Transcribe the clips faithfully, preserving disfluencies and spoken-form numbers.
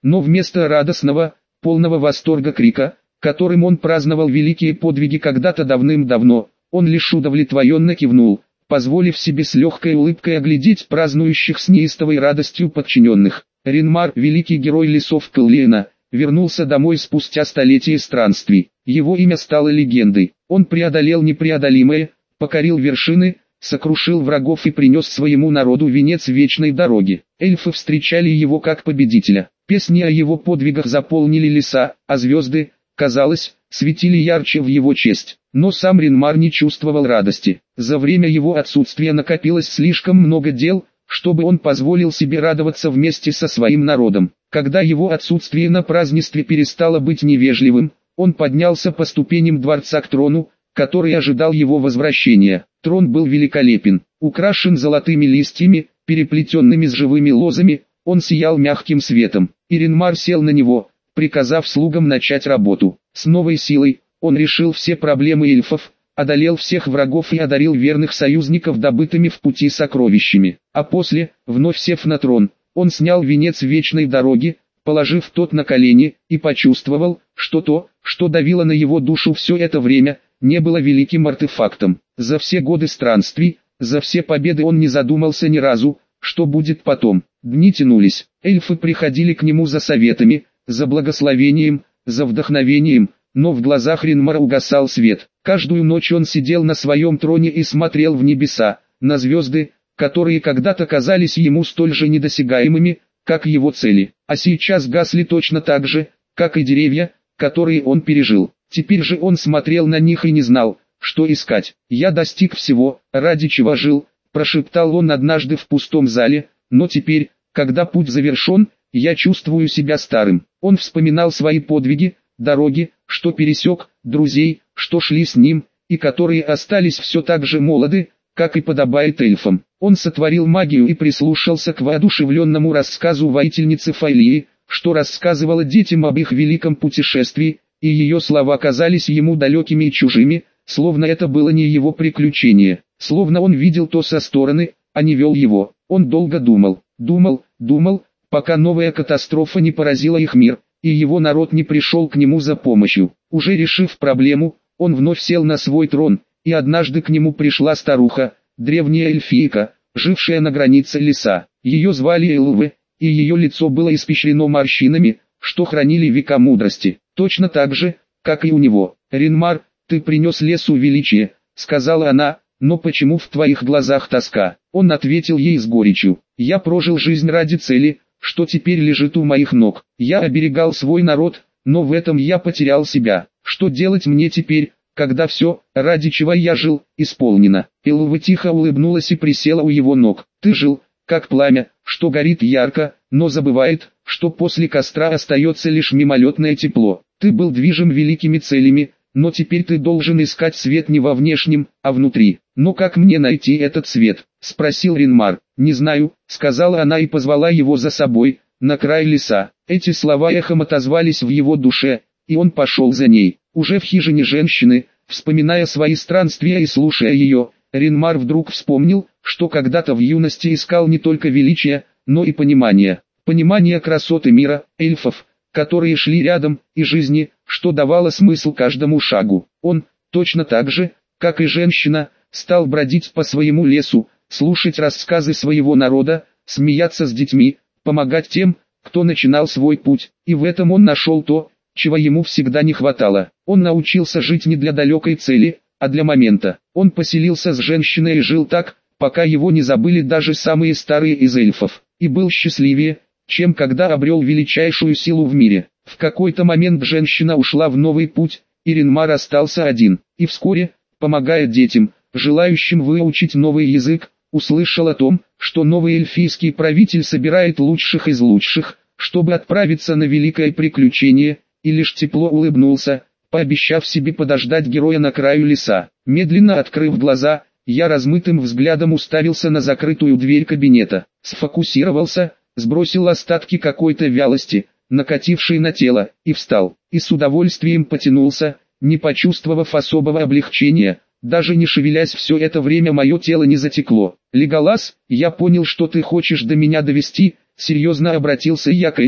Но вместо радостного, полного восторга крика, которым он праздновал великие подвиги когда-то давным-давно, он лишь удовлетворенно кивнул, позволив себе с легкой улыбкой оглядеть празднующих с неистовой радостью подчиненных. Ренмар, великий герой лесов Кэллиэна, вернулся домой спустя столетия странствий. Его имя стало легендой. Он преодолел непреодолимое, покорил вершины, сокрушил врагов и принес своему народу венец вечной дороги. Эльфы встречали его как победителя. Песни о его подвигах заполнили леса, а звезды, казалось, светили ярче в его честь. Но сам Ренмар не чувствовал радости. За время его отсутствия накопилось слишком много дел, чтобы он позволил себе радоваться вместе со своим народом. Когда его отсутствие на празднестве перестало быть невежливым, он поднялся по ступеням дворца к трону, который ожидал его возвращения. Трон был великолепен, украшен золотыми листьями, переплетенными с живыми лозами, он сиял мягким светом. И Ренмар сел на него, приказав слугам начать работу. С новой силой, он решил все проблемы эльфов, одолел всех врагов и одарил верных союзников добытыми в пути сокровищами. А после, вновь сев на трон, он снял венец вечной дороги, положив тот на колени, и почувствовал, что то, что давило на его душу все это время, не было великим артефактом. За все годы странствий, за все победы он не задумался ни разу, что будет потом. Дни тянулись, эльфы приходили к нему за советами, за благословением, за вдохновением, но в глазах Ренмара угасал свет. Каждую ночь он сидел на своем троне и смотрел в небеса, на звезды, которые когда-то казались ему столь же недосягаемыми, как его цели, а сейчас гасли точно так же, как и деревья, которые он пережил. Теперь же он смотрел на них и не знал, что искать. «Я достиг всего, ради чего жил», – прошептал он однажды в пустом зале, но теперь, когда путь завершен, я чувствую себя старым. Он вспоминал свои подвиги, дороги, что пересек, друзей, что шли с ним, и которые остались все так же молоды, как и подобает эльфам. Он сотворил магию и прислушался к воодушевленному рассказу воительницы Файлии, что рассказывала детям об их великом путешествии, и ее слова казались ему далекими и чужими, словно это было не его приключение, словно он видел то со стороны, а не вел его. Он долго думал, думал, думал, пока новая катастрофа не поразила их мир, и его народ не пришел к нему за помощью. Уже решив проблему, он вновь сел на свой трон, и однажды к нему пришла старуха, древняя эльфийка, жившая на границе леса. Ее звали Элве, и ее лицо было испещрено морщинами, что хранили века мудрости, точно так же, как и у него. «Ренмар, ты принес лесу величие», — сказала она, — «но почему в твоих глазах тоска?» Он ответил ей с горечью: «Я прожил жизнь ради цели, что теперь лежит у моих ног. Я оберегал свой народ, но в этом я потерял себя. Что делать мне теперь, когда все, ради чего я жил, исполнено?» Элва тихо улыбнулась и присела у его ног. «Ты жил, как пламя, что горит ярко, но забывает, что после костра остается лишь мимолетное тепло. Ты был движим великими целями, но теперь ты должен искать свет не во внешнем, а внутри. Но как мне найти этот свет?» — спросил Ренмар. «Не знаю», — сказала она и позвала его за собой, на край леса. Эти слова эхом отозвались в его душе, и он пошел за ней. Уже в хижине женщины, вспоминая свои странствия и слушая ее, Ренмар вдруг вспомнил, что когда-то в юности искал не только величия, но и понимания. Понимание красоты мира, эльфов, которые шли рядом, и жизни, что давало смысл каждому шагу. Он, точно так же, как и женщина, стал бродить по своему лесу, слушать рассказы своего народа, смеяться с детьми, помогать тем, кто начинал свой путь, и в этом он нашел то, чего ему всегда не хватало. Он научился жить не для далекой цели, а для момента. Он поселился с женщиной и жил так, пока его не забыли даже самые старые из эльфов, и был счастливее, чем когда обрел величайшую силу в мире. В какой-то момент женщина ушла в новый путь, и Ренмар остался один, и вскоре, помогая детям, желающим выучить новый язык, услышал о том, что новый эльфийский правитель собирает лучших из лучших, чтобы отправиться на великое приключение, и лишь тепло улыбнулся, пообещав себе подождать героя на краю леса. Медленно открыв глаза, я размытым взглядом уставился на закрытую дверь кабинета, сфокусировался, сбросил остатки какой-то вялости, накатившей на тело, и встал, и с удовольствием потянулся, не почувствовав особого облегчения. Даже не шевелясь все это время мое тело не затекло. «Леголас, я понял, что ты хочешь до меня довести», — серьезно обратился я к эльфу,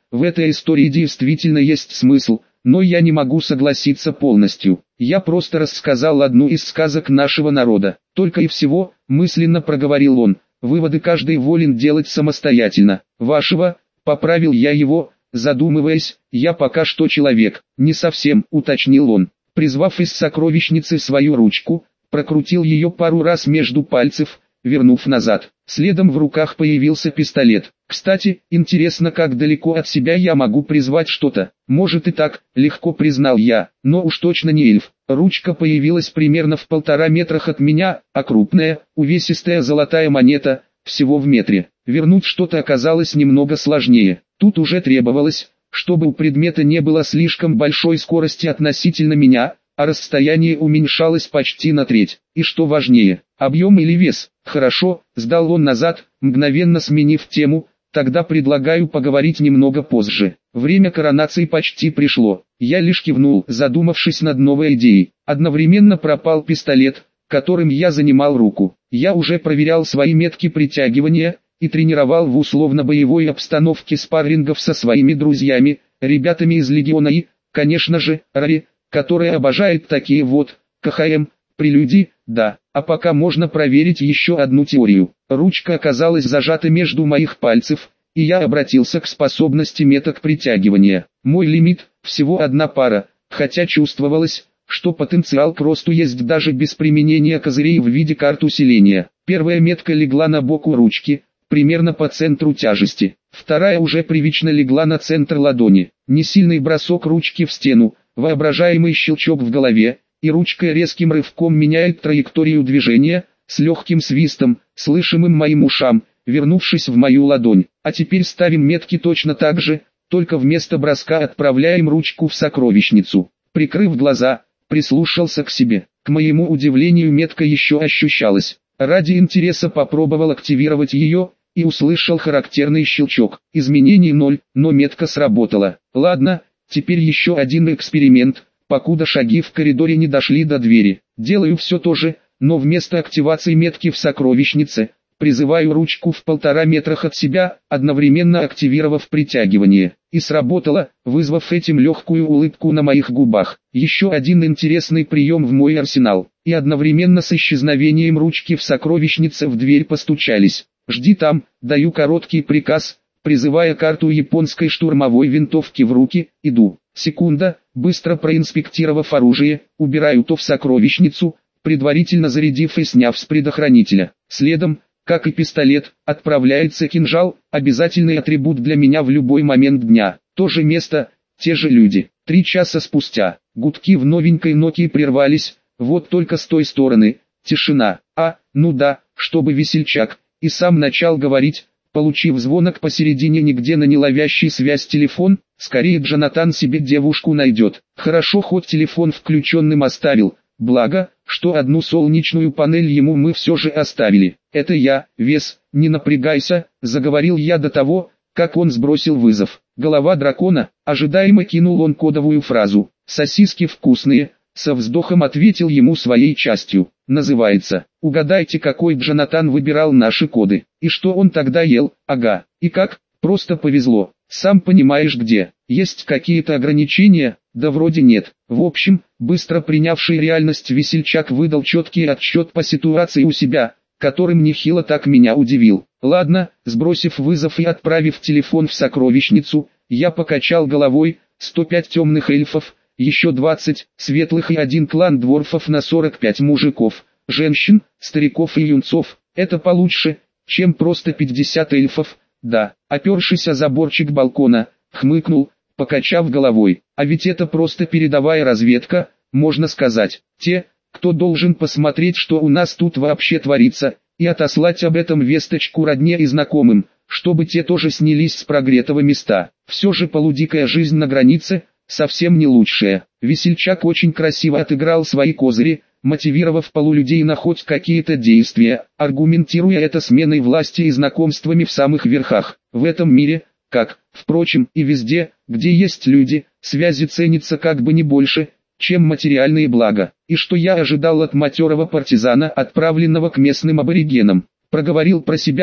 в этой истории действительно есть смысл, но я не могу согласиться полностью. Я просто рассказал одну из сказок нашего народа. Только и всего, мысленно проговорил он. Выводы каждый волен делать самостоятельно. Вашего, поправил я его, задумываясь, я пока что человек. Не совсем, уточнил он. Призвав из сокровищницы свою ручку, прокрутил ее пару раз между пальцев, вернув назад. Следом в руках появился пистолет. Кстати, интересно, как далеко от себя я могу призвать что-то. Может и так, легко признал я, но уж точно не эльф. Ручка появилась примерно в полтора метрах от меня, а крупная, увесистая золотая монета, всего в метре. Вернуть что-то оказалось немного сложнее. Тут уже требовалось, чтобы у предмета не было слишком большой скорости относительно меня, а расстояние уменьшалось почти на треть. И что важнее, объем или вес. Хорошо, сдал он назад, мгновенно сменив тему, тогда предлагаю поговорить немного позже. Время коронации почти пришло. Я лишь кивнул, задумавшись над новой идеей. Одновременно пропал пистолет, которым я занимал руку. Я уже проверял свои метки притягивания и тренировал в условно-боевой обстановке спаррингов со своими друзьями, ребятами из Легиона и, конечно же, Рари, которая обожает такие вот, КХМ, прелюдии, да. А пока можно проверить еще одну теорию. Ручка оказалась зажата между моих пальцев, и я обратился к способности меток притягивания. Мой лимит – всего одна пара, хотя чувствовалось, что потенциал к росту есть даже без применения козырей в виде карт усиления. Первая метка легла на бок у ручки, примерно по центру тяжести. Вторая уже привычно легла на центр ладони. Несильный бросок ручки в стену, воображаемый щелчок в голове, и ручка резким рывком меняет траекторию движения, с легким свистом, слышимым моим ушам, вернувшись в мою ладонь. А теперь ставим метки точно так же, только вместо броска отправляем ручку в сокровищницу. Прикрыв глаза, прислушался к себе. К моему удивлению, метка еще ощущалась. Ради интереса попробовал активировать ее, и услышал характерный щелчок. Изменений ноль, но метка сработала. Ладно, теперь еще один эксперимент. Покуда шаги в коридоре не дошли до двери, делаю все то же, но вместо активации метки в сокровищнице, призываю ручку в полтора метрах от себя, одновременно активировав притягивание. И сработало, вызвав этим легкую улыбку на моих губах. Еще один интересный прием в мой арсенал. И одновременно с исчезновением ручки в сокровищнице в дверь постучались. «Жди там», даю короткий приказ, призывая карту японской штурмовой винтовки в руки, иду. Секунда, быстро проинспектировав оружие, убираю то в сокровищницу, предварительно зарядив и сняв с предохранителя. Следом, как и пистолет, отправляется кинжал, обязательный атрибут для меня в любой момент дня. То же место, те же люди. Три часа спустя, гудки в новенькой Nokia прервались, вот только с той стороны, тишина. А, ну да, чтобы весельчак, и сам начал говорить, получив звонок посередине нигде на не ловящий связь телефон, скорее Джонатан себе девушку найдет. Хорошо хоть телефон включенным оставил, благо, что одну солнечную панель ему мы все же оставили. Это я, Вес, не напрягайся, заговорил я до того, как он сбросил вызов. Голова дракона, ожидаемо кинул он кодовую фразу. Сосиски вкусные, со вздохом ответил ему своей частью. Называется. Угадайте, какой Джонатан выбирал наши коды. И что он тогда ел? Ага. И как? Просто повезло. Сам понимаешь где. Есть какие-то ограничения? Да вроде нет. В общем, быстро принявший реальность весельчак выдал четкий отчет по ситуации у себя, которым нехило так меня удивил. Ладно, сбросив вызов и отправив телефон в сокровищницу, я покачал головой. сто пять темных эльфов, еще двадцать светлых и один клан дворфов на сорок пять мужиков, женщин, стариков и юнцов. Это получше, чем просто пятьдесят эльфов. Да, опершись о заборчик балкона, хмыкнул, покачав головой. А ведь это просто передовая разведка, можно сказать. Те, кто должен посмотреть, что у нас тут вообще творится, и отослать об этом весточку родне и знакомым, чтобы те тоже снялись с прогретого места. Все же полудикая жизнь на границе – совсем не лучшее. Весельчак очень красиво отыграл свои козыри, мотивировав полулюдей на хоть какие-то действия, аргументируя это сменой власти и знакомствами в самых верхах. В этом мире, как, впрочем, и везде, где есть люди, связи ценятся как бы не больше, чем материальные блага. И что я ожидал от матерого партизана, отправленного к местным аборигенам. Проговорил про себя,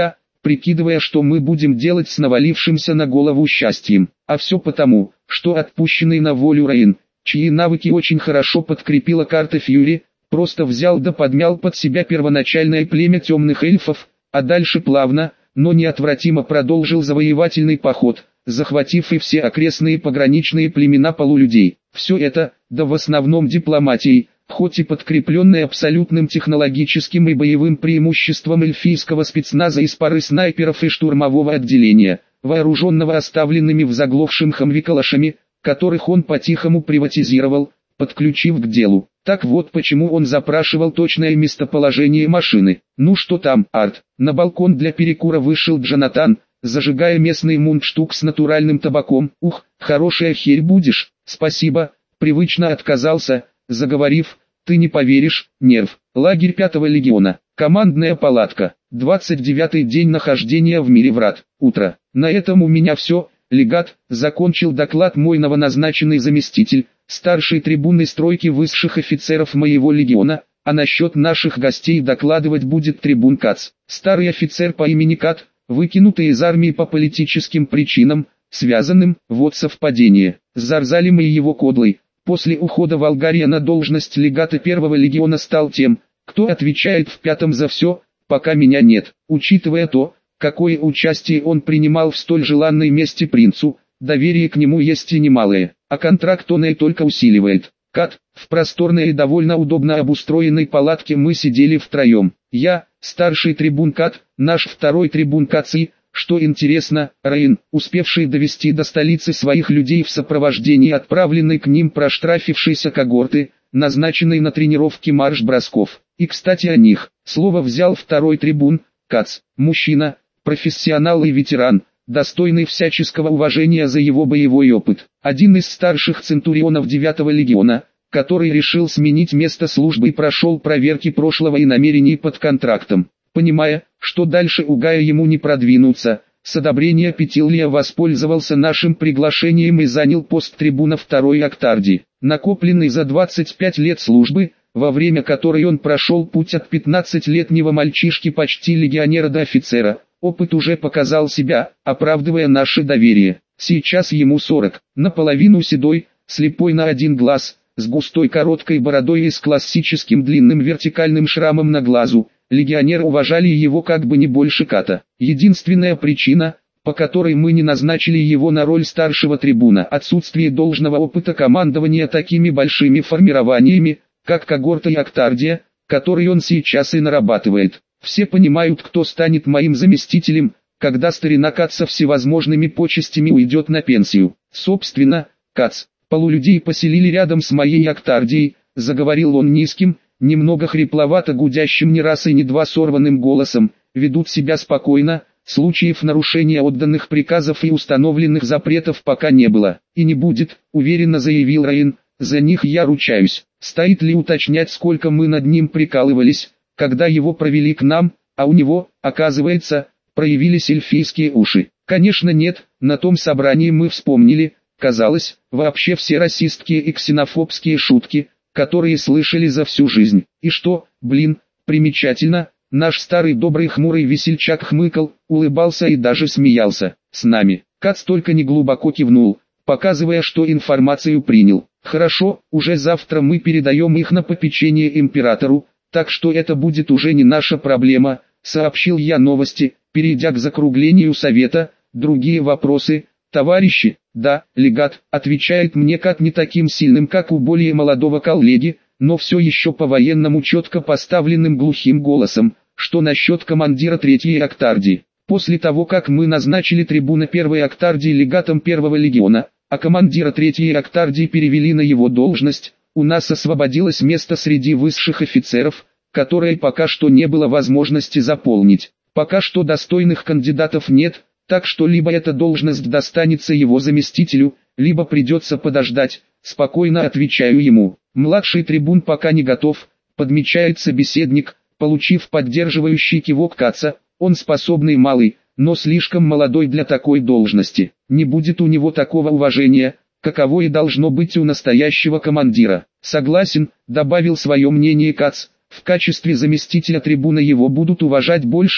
прикидывая, что мы будем делать с навалившимся на голову счастьем. А все потому, что отпущенный на волю Рейн, чьи навыки очень хорошо подкрепила карта Фьюри, просто взял да подмял под себя первоначальное племя темных эльфов, а дальше плавно, но неотвратимо продолжил завоевательный поход, захватив и все окрестные пограничные племена полулюдей. Все это, да в основном дипломатией, хоть и подкрепленной абсолютным технологическим и боевым преимуществом эльфийского спецназа из пары снайперов и штурмового отделения, вооруженного оставленными в заглохшем Хамви калашами, которых он по-тихому приватизировал, подключив к делу. Так вот почему он запрашивал точное местоположение машины. Ну что там, Арт? На балкон для перекура вышел Джонатан, зажигая местный мундштук с натуральным табаком. Ух, хорошая херь будешь, спасибо, привычно отказался, заговорив, ты не поверишь, нерв. Лагерь пятого легиона, командная палатка, двадцать девятый день нахождения в мире врат, утро. На этом у меня все, легат, закончил доклад мой новоназначенный заместитель, старший трибунной стройки высших офицеров моего легиона, а насчет наших гостей докладывать будет трибун Кац. Старый офицер по имени Кат, выкинутый из армии по политическим причинам, связанным, вот совпадение, с Зарзалем и его кодлой. После ухода Волгария на должность легата первого легиона стал тем, кто отвечает в пятом за все, пока меня нет. Учитывая то, какое участие он принимал в столь желанной мести принцу, доверие к нему есть и немалое, а контракт он и только усиливает. Кат, в просторной и довольно удобно обустроенной палатке мы сидели втроем. Я, старший трибун Кат, наш второй трибун Каци, что интересно, Рейн, успевший довести до столицы своих людей в сопровождении отправленной к ним проштрафившейся когорты, назначенной на тренировки марш-бросков. И кстати о них, слово взял второй трибун, Кац, мужчина, профессионал и ветеран, достойный всяческого уважения за его боевой опыт. Один из старших центурионов девятого легиона, который решил сменить место службы и прошел проверки прошлого и намерений под контрактом. Понимая, что дальше у Гая ему не продвинуться, с одобрения Петилия воспользовался нашим приглашением и занял пост трибуна второй Актарди. Накопленный за двадцать пять лет службы, во время которой он прошел путь от пятнадцатилетнего мальчишки почти легионера до офицера, опыт уже показал себя, оправдывая наше доверие. Сейчас ему сорок, наполовину седой, слепой на один глаз, с густой короткой бородой и с классическим длинным вертикальным шрамом на глазу. Легионеры уважали его как бы не больше Ката. Единственная причина, по которой мы не назначили его на роль старшего трибуна, отсутствие должного опыта командования такими большими формированиями, как когорта и Актардия, который он сейчас и нарабатывает. Все понимают, кто станет моим заместителем, когда старина Кат со всевозможными почестями уйдет на пенсию. Собственно, Кац, полулюдей поселили рядом с моей Актардией, заговорил он низким, немного хрипловато гудящим ни раз и ни два сорванным голосом, ведут себя спокойно, случаев нарушения отданных приказов и установленных запретов пока не было, и не будет, уверенно заявил Рейн, за них я ручаюсь. Стоит ли уточнять, сколько мы над ним прикалывались, когда его провели к нам, а у него, оказывается, проявились эльфийские уши. Конечно нет, на том собрании мы вспомнили, казалось, вообще все расистские и ксенофобские шутки, которые слышали за всю жизнь. И что, блин, примечательно, наш старый добрый хмурый весельчак хмыкал, улыбался и даже смеялся. С нами. Кац только не глубоко кивнул, показывая, что информацию принял. Хорошо, уже завтра мы передаем их на попечение императору, так что это будет уже не наша проблема, сообщил я новости, перейдя к закруглению совета. Другие вопросы, товарищи? Да, легат, отвечает мне Кат не таким сильным, как у более молодого коллеги, но все еще по-военному четко поставленным глухим голосом. Что насчет командира третьей Актардии? После того, как мы назначили трибуна первой Актардии легатом первого легиона, а командира третьей Актардии перевели на его должность, у нас освободилось место среди высших офицеров, которое пока что не было возможности заполнить. Пока что достойных кандидатов нет, так что либо эта должность достанется его заместителю, либо придется подождать, спокойно отвечаю ему. Младший трибун пока не готов, подмечает собеседник, получив поддерживающий кивок Каца. Он способный малый, но слишком молодой для такой должности. Не будет у него такого уважения, каково и должно быть у настоящего командира. Согласен, добавил свое мнение Кац, в качестве заместителя трибуна его будут уважать больше,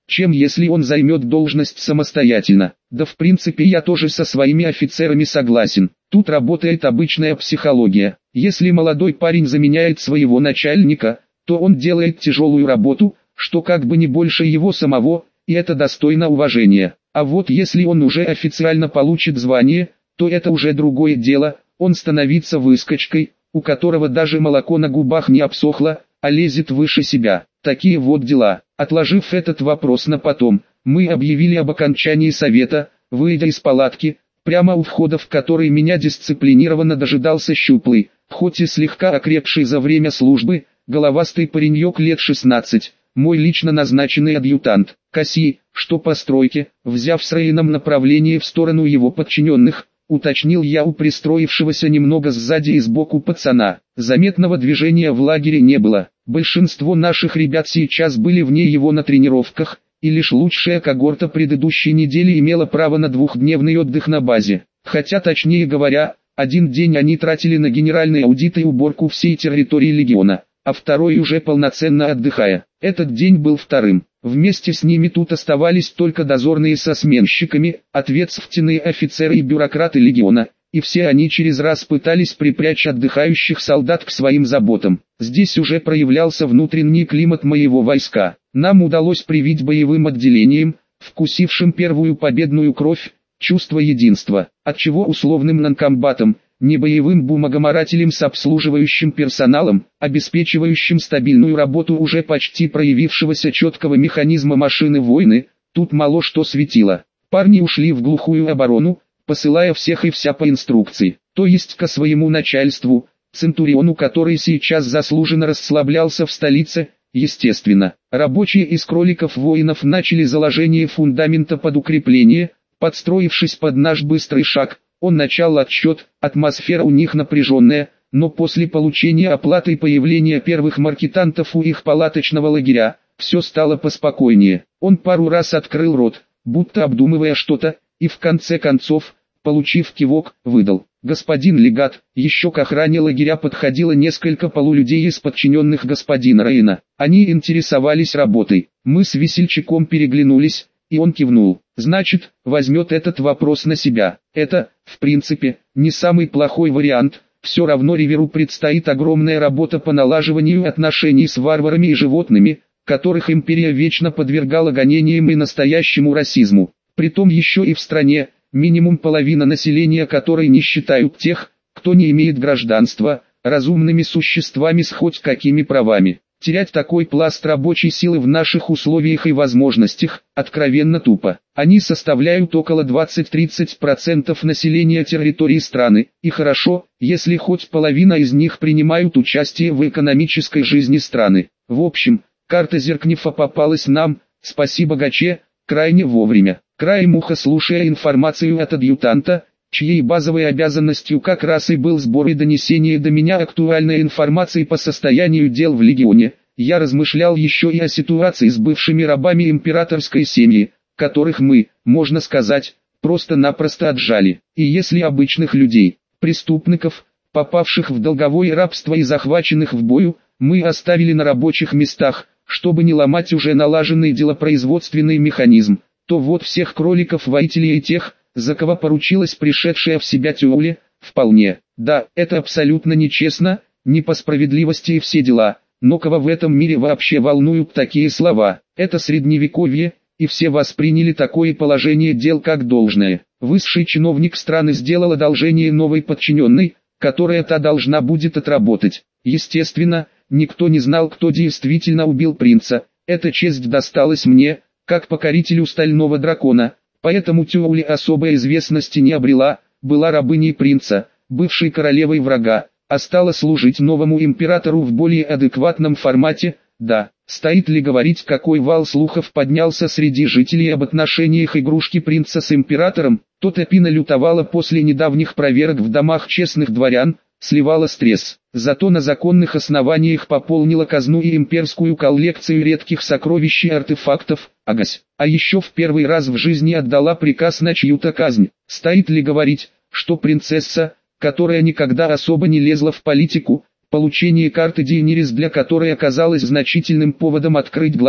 чем если он займет должность самостоятельно. Да в принципе я тоже со своими офицерами согласен. Тут работает обычная психология. Если молодой парень заменяет своего начальника, то он делает тяжелую работу, что как бы не больше его самого, и это достойно уважения. А вот если он уже официально получит звание, то это уже другое дело, он становится выскочкой, у которого даже молоко на губах не обсохло, а лезет выше себя. Такие вот дела. Отложив этот вопрос на потом, мы объявили об окончании совета, выйдя из палатки, прямо у входа в который меня дисциплинированно дожидался щуплый, хоть и слегка окрепший за время службы, головастый паренек лет шестнадцать, мой лично назначенный адъютант. Касси, что по стройке, взяв с Рейном направление в сторону его подчиненных, уточнил я у пристроившегося немного сзади и сбоку пацана. Заметного движения в лагере не было. Большинство наших ребят сейчас были вне его на тренировках, и лишь лучшая когорта предыдущей недели имела право на двухдневный отдых на базе. Хотя точнее говоря, один день они тратили на генеральный аудит и уборку всей территории легиона, а второй уже полноценно отдыхая. Этот день был вторым. Вместе с ними тут оставались только дозорные со сменщиками, ответственные офицеры и бюрократы легиона, и все они через раз пытались припрячь отдыхающих солдат к своим заботам. Здесь уже проявлялся внутренний климат моего войска. Нам удалось привить боевым отделениям, вкусившим первую победную кровь, чувство единства, отчего условным нанкомбатам, не боевым бумагоморателем с обслуживающим персоналом, обеспечивающим стабильную работу уже почти проявившегося четкого механизма машины войны, тут мало что светило. Парни ушли в глухую оборону, посылая всех и вся по инструкции, то есть ко своему начальству, Центуриону, который сейчас заслуженно расслаблялся в столице. Естественно, рабочие из кроликов-воинов начали заложение фундамента под укрепление, подстроившись под наш быстрый шаг. Он начал отсчет, атмосфера у них напряженная, но после получения оплаты и появления первых маркетантов у их палаточного лагеря, все стало поспокойнее. Он пару раз открыл рот, будто обдумывая что-то, и в конце концов, получив кивок, выдал: «Господин легат». Еще к охране лагеря подходило несколько полулюдей из подчиненных господина Рейна. Они интересовались работой. Мы с весельчаком переглянулись, и он кивнул. Значит, возьмет этот вопрос на себя. Это, в принципе, не самый плохой вариант. Все равно Риверу предстоит огромная работа по налаживанию отношений с варварами и животными, которых империя вечно подвергала гонениям и настоящему расизму. Притом еще и в стране, минимум половина населения которой не считают тех, кто не имеет гражданства, разумными существами с хоть какими правами. Терять такой пласт рабочей силы в наших условиях и возможностях, откровенно тупо. Они составляют около двадцать-тридцать процентов населения территории страны, и хорошо, если хоть половина из них принимают участие в экономической жизни страны. В общем, карта Зеркнифа попалась нам, спасибо Гаче, крайне вовремя. Краем уха слушая информацию от адъютанта, чьей базовой обязанностью как раз и был сбор и донесение до меня актуальной информации по состоянию дел в легионе, я размышлял еще и о ситуации с бывшими рабами императорской семьи, которых мы, можно сказать, просто-напросто отжали. И если обычных людей, преступников, попавших в долговое рабство и захваченных в бою, мы оставили на рабочих местах, чтобы не ломать уже налаженный делопроизводственный механизм, то вот всех кроликов-воителей и тех, за кого поручилась пришедшая в себя Тюле, вполне. Да, это абсолютно нечестно, не по справедливости и все дела, но кого в этом мире вообще волнуют такие слова? Это средневековье, и все восприняли такое положение дел как должное. Высший чиновник страны сделал одолжение новой подчиненной, которая та должна будет отработать. Естественно, никто не знал, кто действительно убил принца. Эта честь досталась мне, как покорителю стального дракона. Поэтому Тюли особой известности не обрела, была рабыней принца, бывшей королевой врага, а стала служить новому императору в более адекватном формате. Да, стоит ли говорить, какой вал слухов поднялся среди жителей об отношениях игрушки принца с императором? Тотопина лютовала после недавних проверок в домах честных дворян, сливала стресс. Зато на законных основаниях пополнила казну и имперскую коллекцию редких сокровищ и артефактов, агась. А еще в первый раз в жизни отдала приказ на чью-то казнь. Стоит ли говорить, что принцесса, которая никогда особо не лезла в политику, получение карты Дейенерис для которой оказалось значительным поводом открыть глаза,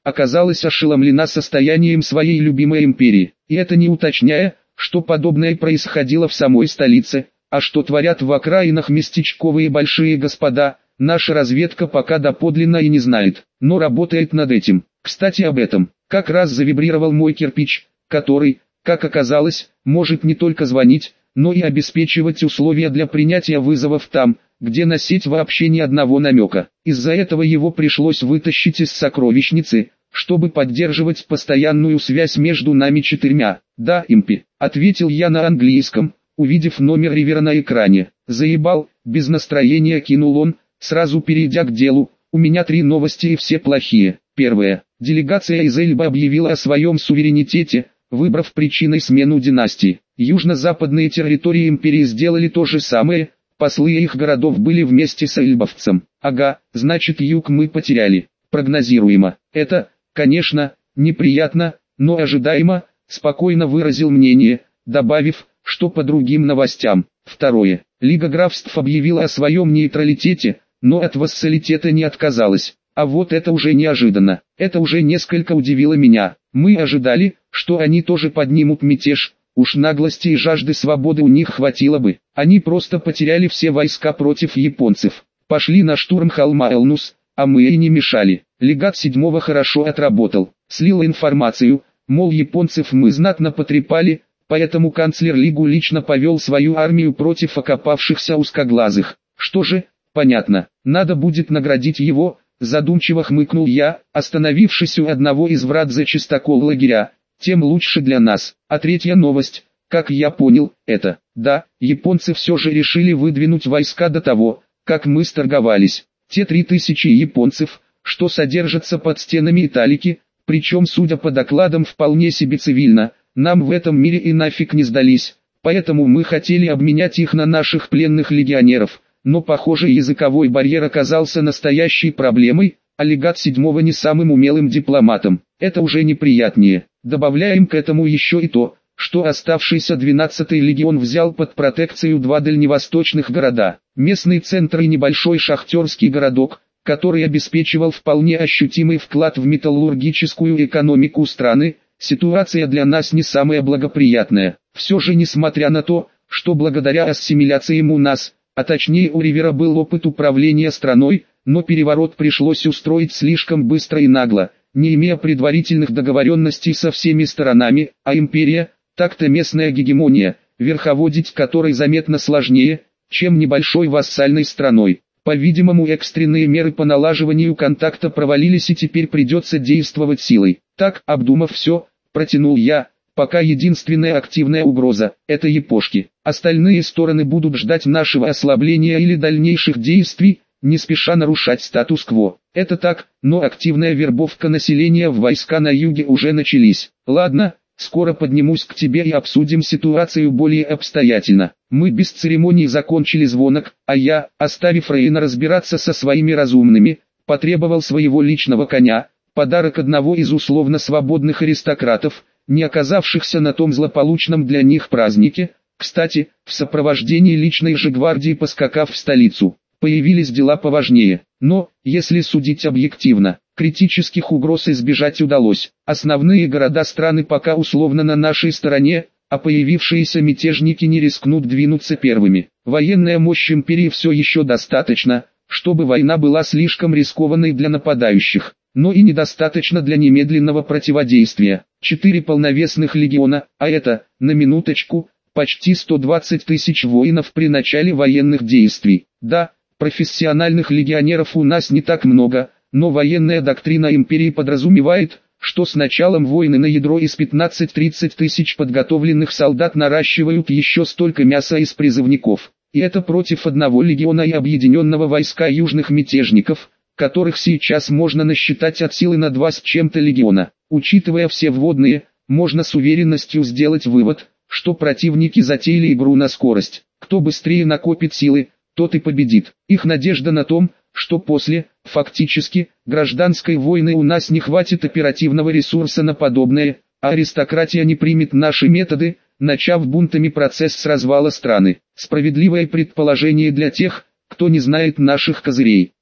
оказалась ошеломлена состоянием своей любимой империи. И это не уточняя, что подобное происходило в самой столице, а что творят в окраинах местечковые большие господа, наша разведка пока доподлинно и не знает, но работает над этим. Кстати, об этом. Как раз завибрировал мой кирпич, который, как оказалось, может не только звонить, но и обеспечивать условия для принятия вызовов там, где на сеть вообще ни одного намека. Из-за этого его пришлось вытащить из сокровищницы, чтобы поддерживать постоянную связь между нами четырьмя. «Да, импи», — ответил я на английском, увидев номер Ривера на экране. «Заебал», — без настроения кинул он, сразу перейдя к делу. «У меня три новости и все плохие. Первая. Делегация из Эльбы объявила о своем суверенитете, выбрав причиной смену династии. Южно-западные территории империи сделали то же самое, послы их городов были вместе с эльбовцем. Ага, значит юг мы потеряли. Прогнозируемо. Это, конечно, неприятно, но ожидаемо», спокойно выразил мнение, добавив, что по другим новостям. Второе. Лига графств объявила о своем нейтралитете, но от вассалитета не отказалась. А вот это уже неожиданно. Это уже несколько удивило меня. Мы ожидали, что они тоже поднимут мятеж. Уж наглости и жажды свободы у них хватило бы. Они просто потеряли все войска против японцев. Пошли на штурм холма Элнус, а мы и не мешали. Легат седьмого хорошо отработал. Слил информацию, мол, японцев мы знатно потрепали, поэтому канцлер Лигу лично повел свою армию против окопавшихся узкоглазых. Что же, понятно, надо будет наградить его. Задумчиво хмыкнул я, остановившись у одного из врат за чистокол лагеря. Тем лучше для нас. А третья новость, как я понял, это, да, японцы все же решили выдвинуть войска до того, как мы сторговались. Те три тысячи японцев, что содержатся под стенами Италики, причем, судя по докладам, вполне себе цивильно, нам в этом мире и нафиг не сдались, поэтому мы хотели обменять их на наших пленных легионеров. Но, похоже, языковой барьер оказался настоящей проблемой, а легат седьмого не самым умелым дипломатом. Это уже неприятнее. Добавляем к этому еще и то, что оставшийся двенадцатый легион взял под протекцию два дальневосточных города. Местный центр и небольшой шахтерский городок, который обеспечивал вполне ощутимый вклад в металлургическую экономику страны. Ситуация для нас не самая благоприятная. Все же, несмотря на то, что благодаря ассимиляциям у нас, а точнее у Ривера, был опыт управления страной, но переворот пришлось устроить слишком быстро и нагло, не имея предварительных договоренностей со всеми сторонами, а империя, так-то местная гегемония, верховодить которой заметно сложнее, чем небольшой вассальной страной. По-видимому, экстренные меры по налаживанию контакта провалились, и теперь придется действовать силой. Так, обдумав все, протянул я. Пока единственная активная угроза – это япошки. Остальные стороны будут ждать нашего ослабления или дальнейших действий, не спеша нарушать статус-кво. Это так, но активная вербовка населения в войска на юге уже начались. Ладно, скоро поднимусь к тебе и обсудим ситуацию более обстоятельно. Мы без церемоний закончили звонок, а я, оставив Рейна разбираться со своими разумными, потребовал своего личного коня, подарок одного из условно свободных аристократов, не оказавшихся на том злополучном для них празднике. Кстати, в сопровождении личной же гвардии, поскакав в столицу, появились дела поважнее. Но, если судить объективно, критических угроз избежать удалось. Основные города страны пока условно на нашей стороне, а появившиеся мятежники не рискнут двинуться первыми. Военная мощь империи все еще достаточно, чтобы война была слишком рискованной для нападающих, но и недостаточно для немедленного противодействия. Четыре полновесных легиона, а это, на минуточку, почти сто двадцать тысяч воинов при начале военных действий. Да, профессиональных легионеров у нас не так много, но военная доктрина империи подразумевает, что с началом войны на ядро из пятнадцати-тридцати тысяч подготовленных солдат наращивают еще столько мяса из призывников. И это против одного легиона и объединенного войска южных мятежников, которых сейчас можно насчитать от силы на два с чем-то легиона. Учитывая все вводные, можно с уверенностью сделать вывод, что противники затеяли игру на скорость. Кто быстрее накопит силы, тот и победит. Их надежда на том, что после, фактически, гражданской войны у нас не хватит оперативного ресурса на подобное, а аристократия не примет наши методы, начав бунтами процесс с развала страны. Справедливое предположение для тех, кто не знает наших козырей.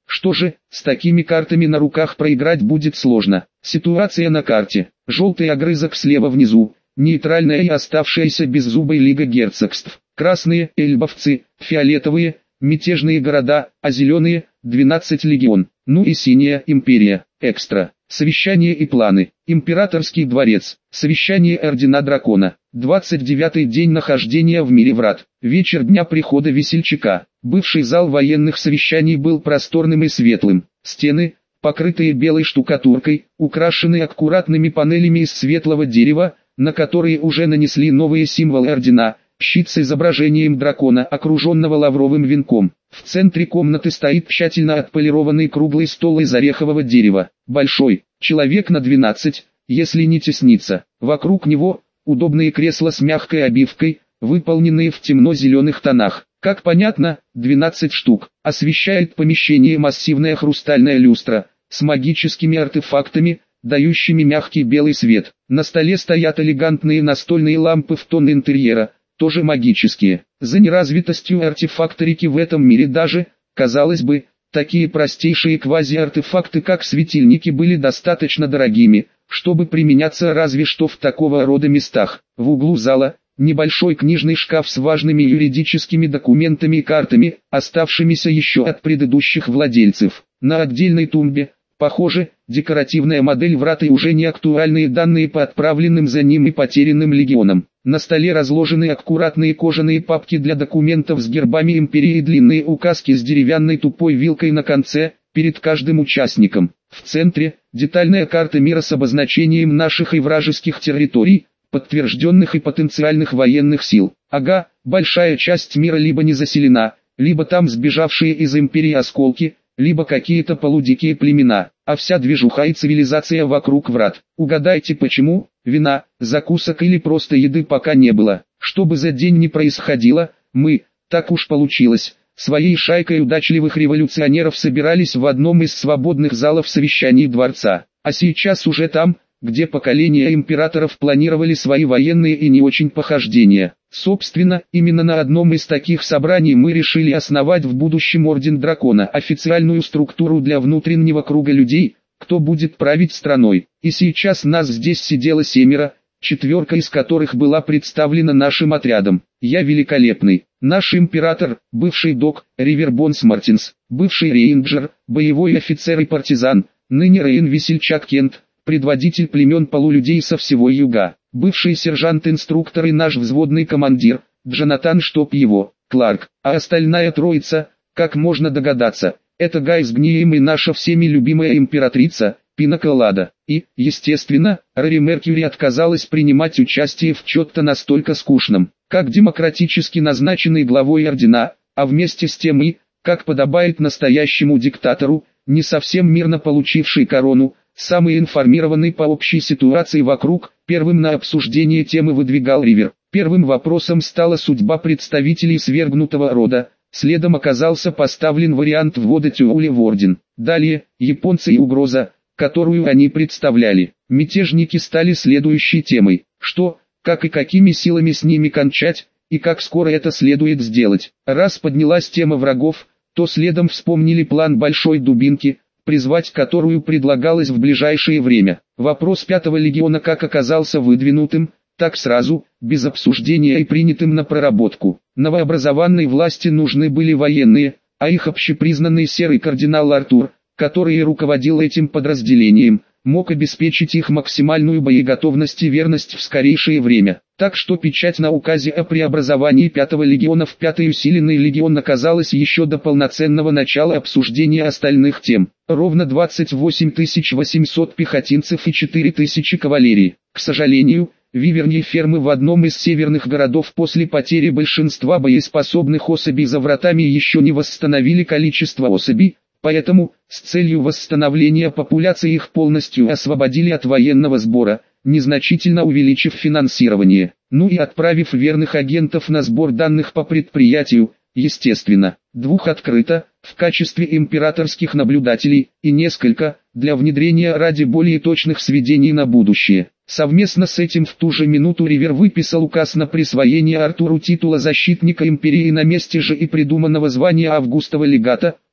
Что же, с такими картами на руках проиграть будет сложно. Ситуация на карте. Желтый огрызок слева внизу, нейтральная и оставшаяся беззубой лига герцогств. Красные – эльбовцы, фиолетовые – мятежные города, а зеленые – двенадцать легион. Ну и синяя – империя, экстра. Совещание и планы. Императорский дворец. Совещание Ордена Дракона. двадцать девятый день нахождения в мире врат. Вечер дня прихода весельчака. Бывший зал военных совещаний был просторным и светлым. Стены, покрытые белой штукатуркой, украшены аккуратными панелями из светлого дерева, на которые уже нанесли новые символы ордена. Щит с изображением дракона, окруженного лавровым венком. В центре комнаты стоит тщательно отполированный круглый стол из орехового дерева. Большой, человек на двенадцать, если не теснится. Вокруг него удобные кресла с мягкой обивкой, выполненные в темно-зеленых тонах. Как понятно, двенадцать штук. Освещает помещение массивная хрустальная люстра с магическими артефактами, дающими мягкий белый свет. На столе стоят элегантные настольные лампы в тон интерьера, тоже магические. За неразвитостью артефакторики в этом мире даже, казалось бы, такие простейшие квази-артефакты как светильники были достаточно дорогими, чтобы применяться разве что в такого рода местах. В углу зала небольшой книжный шкаф с важными юридическими документами и картами, оставшимися еще от предыдущих владельцев. На отдельной тумбе, похоже, декоративная модель врат и уже не актуальные данные по отправленным за ним и потерянным легионам. На столе разложены аккуратные кожаные папки для документов с гербами империи и длинные указки с деревянной тупой вилкой на конце, перед каждым участником. В центре – детальная карта мира с обозначением наших и вражеских территорий, подтвержденных и потенциальных военных сил. Ага, большая часть мира либо не заселена, либо там сбежавшие из империи осколки, либо какие-то полудикие племена, а вся движуха и цивилизация вокруг врат. Угадайте почему? Вина, закусок или просто еды пока не было. Что бы за день ни происходило, мы, так уж получилось, своей шайкой удачливых революционеров собирались в одном из свободных залов совещаний дворца. А сейчас уже там, где поколения императоров планировали свои военные и не очень похождения. Собственно, именно на одном из таких собраний мы решили основать в будущем Орден Дракона, официальную структуру для внутреннего круга людей, кто будет править страной. И сейчас нас здесь сидело семеро, четверка из которых была представлена нашим отрядом. Я великолепный, наш император, бывший док, Ривер Бонс Мартинс, бывший рейнджер, боевой офицер и партизан, ныне Рейн Весельчак Кент, предводитель племен полулюдей со всего юга, бывший сержант-инструктор и наш взводный командир, Джонатан Штоп его, Кларк, а остальная троица, как можно догадаться, это Гай с Гнием и наша всеми любимая императрица, Пина Колада. И, естественно, Рори Меркьюри отказалась принимать участие в чем-то настолько скучном, как демократически назначенный главой ордена, а вместе с тем и, как подобает настоящему диктатору, не совсем мирно получивший корону, самый информированный по общей ситуации вокруг, первым на обсуждение темы выдвигал Ривер. Первым вопросом стала судьба представителей свергнутого рода, следом оказался поставлен вариант ввода Тюули в орден. Далее, японцы и угроза, которую они представляли. Мятежники стали следующей темой. Что, как и какими силами с ними кончать, и как скоро это следует сделать. Раз поднялась тема врагов, то следом вспомнили план Большой Дубинки, призвать которую предлагалось в ближайшее время. Вопрос пятого легиона как оказался выдвинутым, так сразу, без обсуждения и принятым на проработку. Новообразованной власти нужны были военные, а их общепризнанный серый кардинал Артур, который руководил этим подразделением, мог обеспечить их максимальную боеготовность и верность в скорейшее время. Так что печать на указе о преобразовании пятого легиона в пятый усиленный легион оказалась еще до полноценного начала обсуждения остальных тем. Ровно двадцать восемь тысяч восемьсот пехотинцев и четыре тысячи кавалерии. К сожалению, виверни фермы в одном из северных городов после потери большинства боеспособных особей за вратами еще не восстановили количество особей, поэтому, с целью восстановления популяции их полностью освободили от военного сбора, незначительно увеличив финансирование, ну и отправив верных агентов на сбор данных по предприятию, естественно, двух открыто, в качестве императорских наблюдателей, и несколько, для внедрения ради более точных сведений на будущее. Совместно с этим в ту же минуту Ривер выписал указ на присвоение Артуру титула защитника империи на месте же и придуманного звания Августова легата,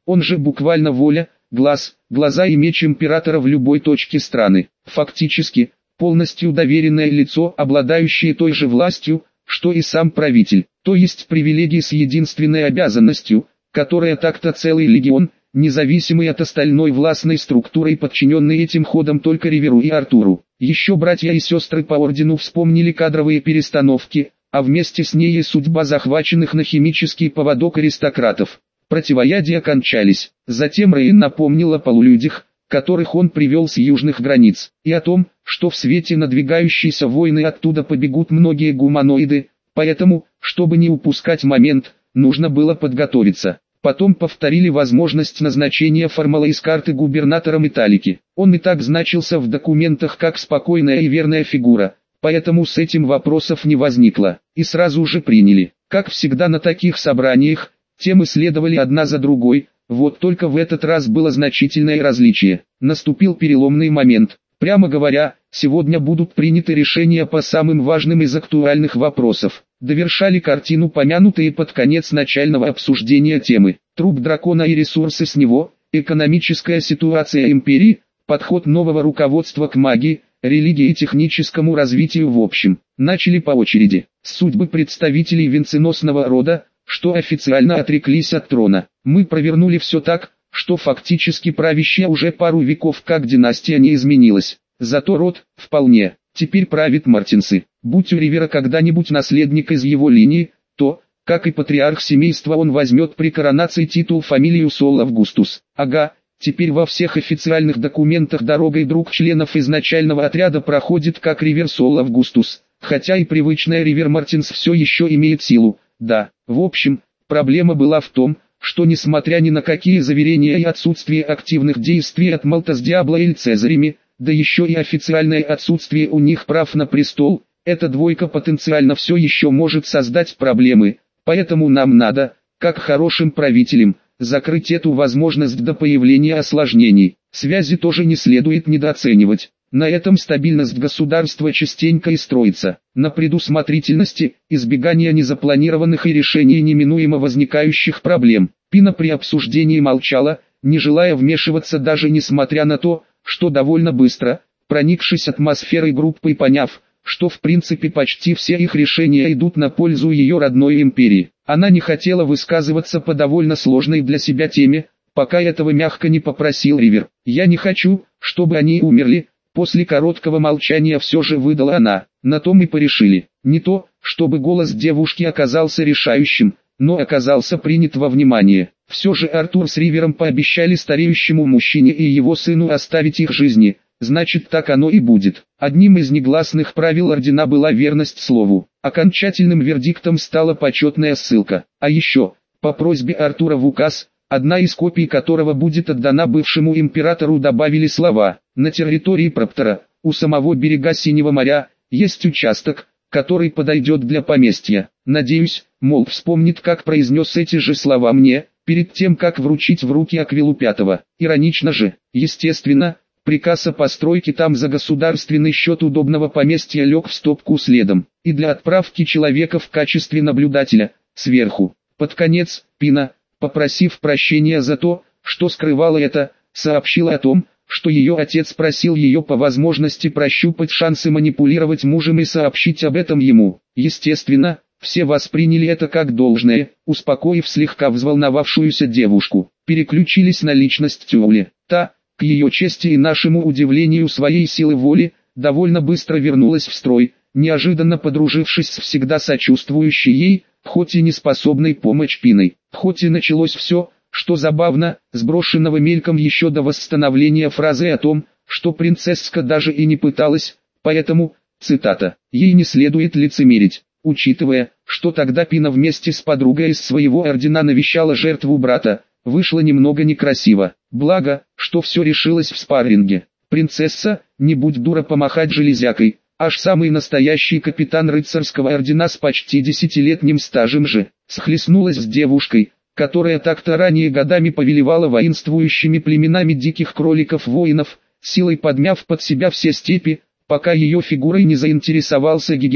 Он же буквально воля, глаз, глаза и меч императора в любой точке страны. Фактически, полностью доверенное лицо, обладающее той же властью, что и сам правитель, то есть привилегии с единственной обязанностью, которая так-то целый легион, независимый от остальной властной структуры и подчиненный этим ходом только Риверу и Артуру. Еще братья и сестры по ордену вспомнили кадровые перестановки, а вместе с ней и судьба захваченных на химический поводок аристократов. Противоядия кончались. Затем Рейн напомнил о полулюдях, которых он привел с южных границ, и о том, что в свете надвигающейся войны оттуда побегут многие гуманоиды, поэтому, чтобы не упускать момент, нужно было подготовиться. Потом повторили возможность назначения Формала из карты губернатором Италики. Он и так значился в документах как спокойная и верная фигура, поэтому с этим вопросов не возникло, и сразу же приняли. Как всегда на таких собраниях, темы следовали одна за другой, вот только в этот раз было значительное различие. Наступил переломный момент. Прямо говоря, сегодня будут приняты решения по самым важным из актуальных вопросов. Довершали картину помянутые под конец начального обсуждения темы. Труп дракона и ресурсы с него, экономическая ситуация империи, подход нового руководства к магии, религии и техническому развитию в общем. Начали по очереди. Судьбы представителей венценосного рода, что официально отреклись от трона. Мы провернули все так, что фактически правящая уже пару веков как династия не изменилась. Зато род, вполне, теперь правит Мартинсы. Будь у Ривера когда-нибудь наследник из его линии, то, как и патриарх семейства, он возьмет при коронации титул фамилию Сол Августус. Ага, теперь во всех официальных документах дорогой друг членов изначального отряда проходит как Ривер Сол Августус, хотя и привычная Ривер Мартинс все еще имеет силу. Да, в общем, проблема была в том, что несмотря ни на какие заверения и отсутствие активных действий от Малтас Диабло или Цезарями, да еще и официальное отсутствие у них прав на престол, эта двойка потенциально все еще может создать проблемы, поэтому нам надо, как хорошим правителям, закрыть эту возможность до появления осложнений. Связи тоже не следует недооценивать. На этом стабильность государства частенько и строится, на предусмотрительности, избегания незапланированных и решении неминуемо возникающих проблем. Пина при обсуждении молчала, не желая вмешиваться даже несмотря на то, что довольно быстро, проникшись атмосферой группы и поняв, что в принципе почти все их решения идут на пользу ее родной империи. Она не хотела высказываться по довольно сложной для себя теме, пока этого мягко не попросил Ривер. «Я не хочу, чтобы они умерли». После короткого молчания все же выдала она. На том и порешили. Не то, чтобы голос девушки оказался решающим, но оказался принят во внимание. Все же Артур с Ривером пообещали стареющему мужчине и его сыну оставить их жизни, значит так оно и будет. Одним из негласных правил ордена была верность слову. Окончательным вердиктом стала почетная ссылка. А еще, по просьбе Артура в указ, одна из копий которого будет отдана бывшему императору, добавили слова: «На территории Проптора, у самого берега Синего моря, есть участок, который подойдет для поместья». Надеюсь, мол, вспомнит, как произнес эти же слова мне, перед тем как вручить в руки Аквилу Пятого. Иронично же, естественно, приказ о постройке там за государственный счет удобного поместья лег в стопку следом, и для отправки человека в качестве наблюдателя, сверху. Под конец, Пина, попросив прощения за то, что скрывала это, сообщила о том, что ее отец просил ее по возможности прощупать шансы манипулировать мужем и сообщить об этом ему. Естественно, все восприняли это как должное, успокоив слегка взволновавшуюся девушку. Переключились на личность Тюли. Та, к ее чести и нашему удивлению своей силы воли, довольно быстро вернулась в строй, неожиданно подружившись с всегда сочувствующей ей, хоть и не способной помочь Пиной. Хоть и началось все, что забавно, сброшенного мельком еще до восстановления фразы о том, что принцесска даже и не пыталась, поэтому, цитата, «ей не следует лицемерить», учитывая, что тогда Пина вместе с подругой из своего ордена навещала жертву брата, вышло немного некрасиво. Благо, что все решилось в спарринге. Принцесса, не будь дура помахать железякой, аж самый настоящий капитан рыцарского ордена с почти десятилетним стажем же, схлестнулась с девушкой, которая так-то ранее годами повелевала воинствующими племенами диких кроликов-воинов, силой подмяв под себя все степи, пока ее фигурой не заинтересовался гегемон,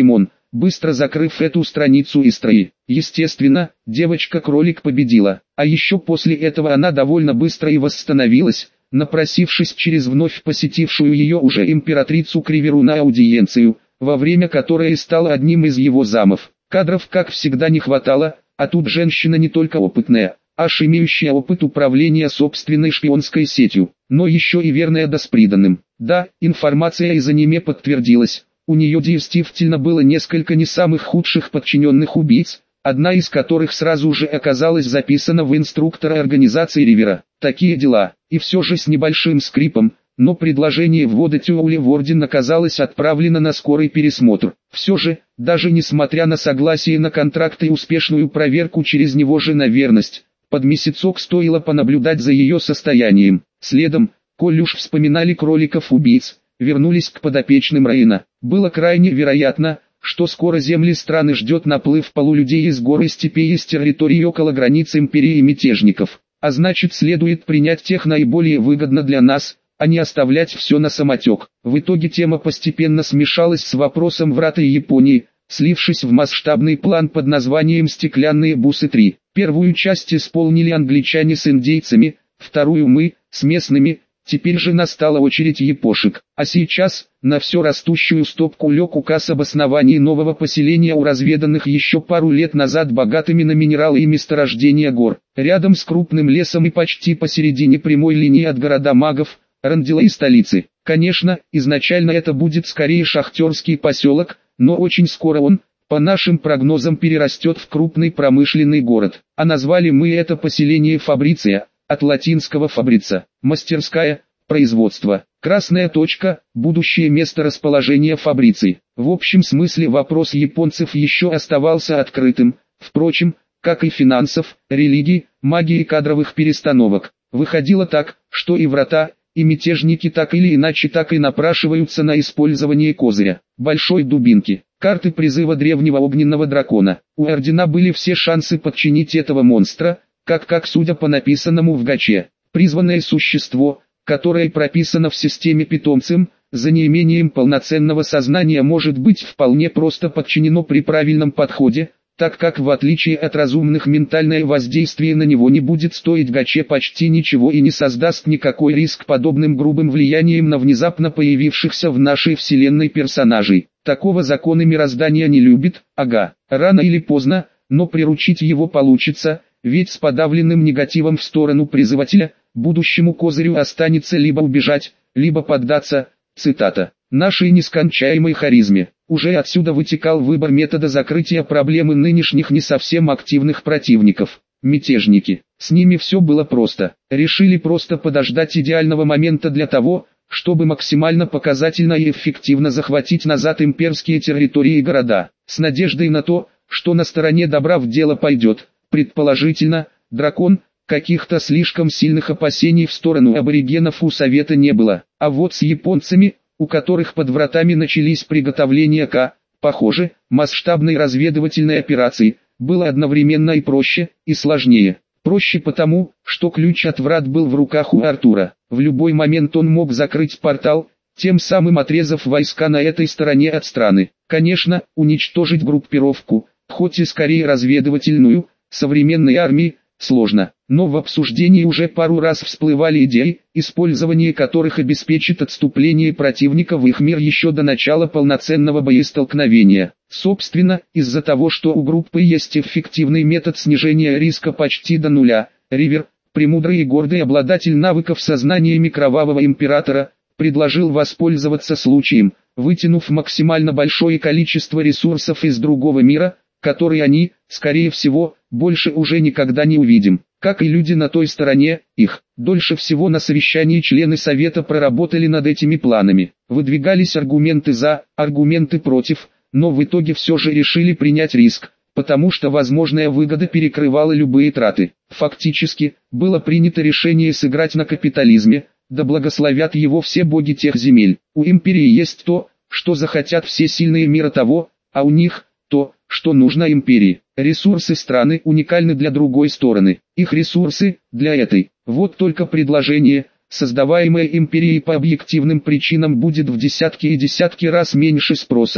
быстро закрыв эту страницу истории. Естественно, девочка-кролик победила, а еще после этого она довольно быстро и восстановилась, напросившись через вновь посетившую ее уже императрицу к Риверу на аудиенцию, во время которой стала одним из его замов. Кадров как всегда не хватало, а тут женщина не только опытная, аж имеющая опыт управления собственной шпионской сетью, но еще и верная да с приданым. Да, информация из аниме подтвердилась, у нее действительно было несколько не самых худших подчиненных убийц, одна из которых сразу же оказалась записана в инструктора организации Ривера. Такие дела, и все же с небольшим скрипом, но предложение ввода Тюоли в орден оказалось отправлено на скорый пересмотр. Все же, даже несмотря на согласие на контракт и успешную проверку через него же на верность, под месяцок стоило понаблюдать за ее состоянием. Следом, коль уж вспоминали кроликов-убийц, вернулись к подопечным Рейна. Было крайне вероятно, что скоро земли страны ждет наплыв полулюдей из гор и степей из территории около границ империи мятежников. А значит, следует принять тех наиболее выгодно для нас, а не оставлять все на самотек. В итоге тема постепенно смешалась с вопросом врат и Японии, слившись в масштабный план под названием «Стеклянные бусы три». Первую часть исполнили англичане с индейцами, вторую мы, с местными. Теперь же настала очередь япошек, а сейчас, на все растущую стопку лег указ об основании нового поселения у разведанных еще пару лет назад богатыми на минералы и месторождения гор, рядом с крупным лесом и почти посередине прямой линии от города магов, Рандила и столицы. Конечно, изначально это будет скорее шахтерский поселок, но очень скоро он, по нашим прогнозам, перерастет в крупный промышленный город. А назвали мы это поселение Фабриция, от латинского фабрица, мастерская, производство. Красная точка, будущее место расположения фабриций. В общем смысле вопрос японцев еще оставался открытым, впрочем, как и финансов, религий, магии и кадровых перестановок. Выходило так, что и врата, и мятежники так или иначе так и напрашиваются на использование козыря, большой дубинки, карты призыва древнего огненного дракона. У ордена были все шансы подчинить этого монстра, как как судя по написанному в гаче, призванное существо, которое прописано в системе питомцем, за неимением полноценного сознания может быть вполне просто подчинено при правильном подходе, так как в отличие от разумных ментальное воздействие на него не будет стоить гаче почти ничего и не создаст никакой риск подобным грубым влиянием на внезапно появившихся в нашей вселенной персонажей. Такого законы мироздания не любит, ага, рано или поздно, но приручить его получится, ведь с подавленным негативом в сторону призывателя, будущему козырю останется либо убежать, либо поддаться, цитата, «нашей нескончаемой харизме». Уже отсюда вытекал выбор метода закрытия проблемы нынешних не совсем активных противников. Мятежники. С ними все было просто. Решили просто подождать идеального момента для того, чтобы максимально показательно и эффективно захватить назад имперские территории и города. С надеждой на то, что на стороне добра в дело пойдет. Предположительно, дракон, каких-то слишком сильных опасений в сторону аборигенов у Совета не было. А вот с японцами, у которых под вратами начались приготовления к, похоже, масштабной разведывательной операции, было одновременно и проще, и сложнее. Проще потому, что ключ от врат был в руках у Артура. В любой момент он мог закрыть портал, тем самым отрезав войска на этой стороне от страны. Конечно, уничтожить группировку, хоть и скорее разведывательную, современной армии, сложно, но в обсуждении уже пару раз всплывали идеи, использование которых обеспечит отступление противника в их мир еще до начала полноценного боестолкновения. Собственно, из-за того, что у группы есть эффективный метод снижения риска почти до нуля, Ривер, премудрый и гордый обладатель навыков сознаниями кровавого императора, предложил воспользоваться случаем, вытянув максимально большое количество ресурсов из другого мира, который они, скорее всего, больше уже никогда не увидим. Как и люди на той стороне, их, дольше всего на совещании члены Совета проработали над этими планами. Выдвигались аргументы за, аргументы против, но в итоге все же решили принять риск, потому что возможная выгода перекрывала любые траты. Фактически, было принято решение сыграть на капитализме, да благословят его все боги тех земель. У империи есть то, что захотят все сильные мира того, а у них – то, что нужно империи. Ресурсы страны уникальны для другой стороны. Их ресурсы – для этой. Вот только предложение, создаваемое империей по объективным причинам, будет в десятки и десятки раз меньше спроса.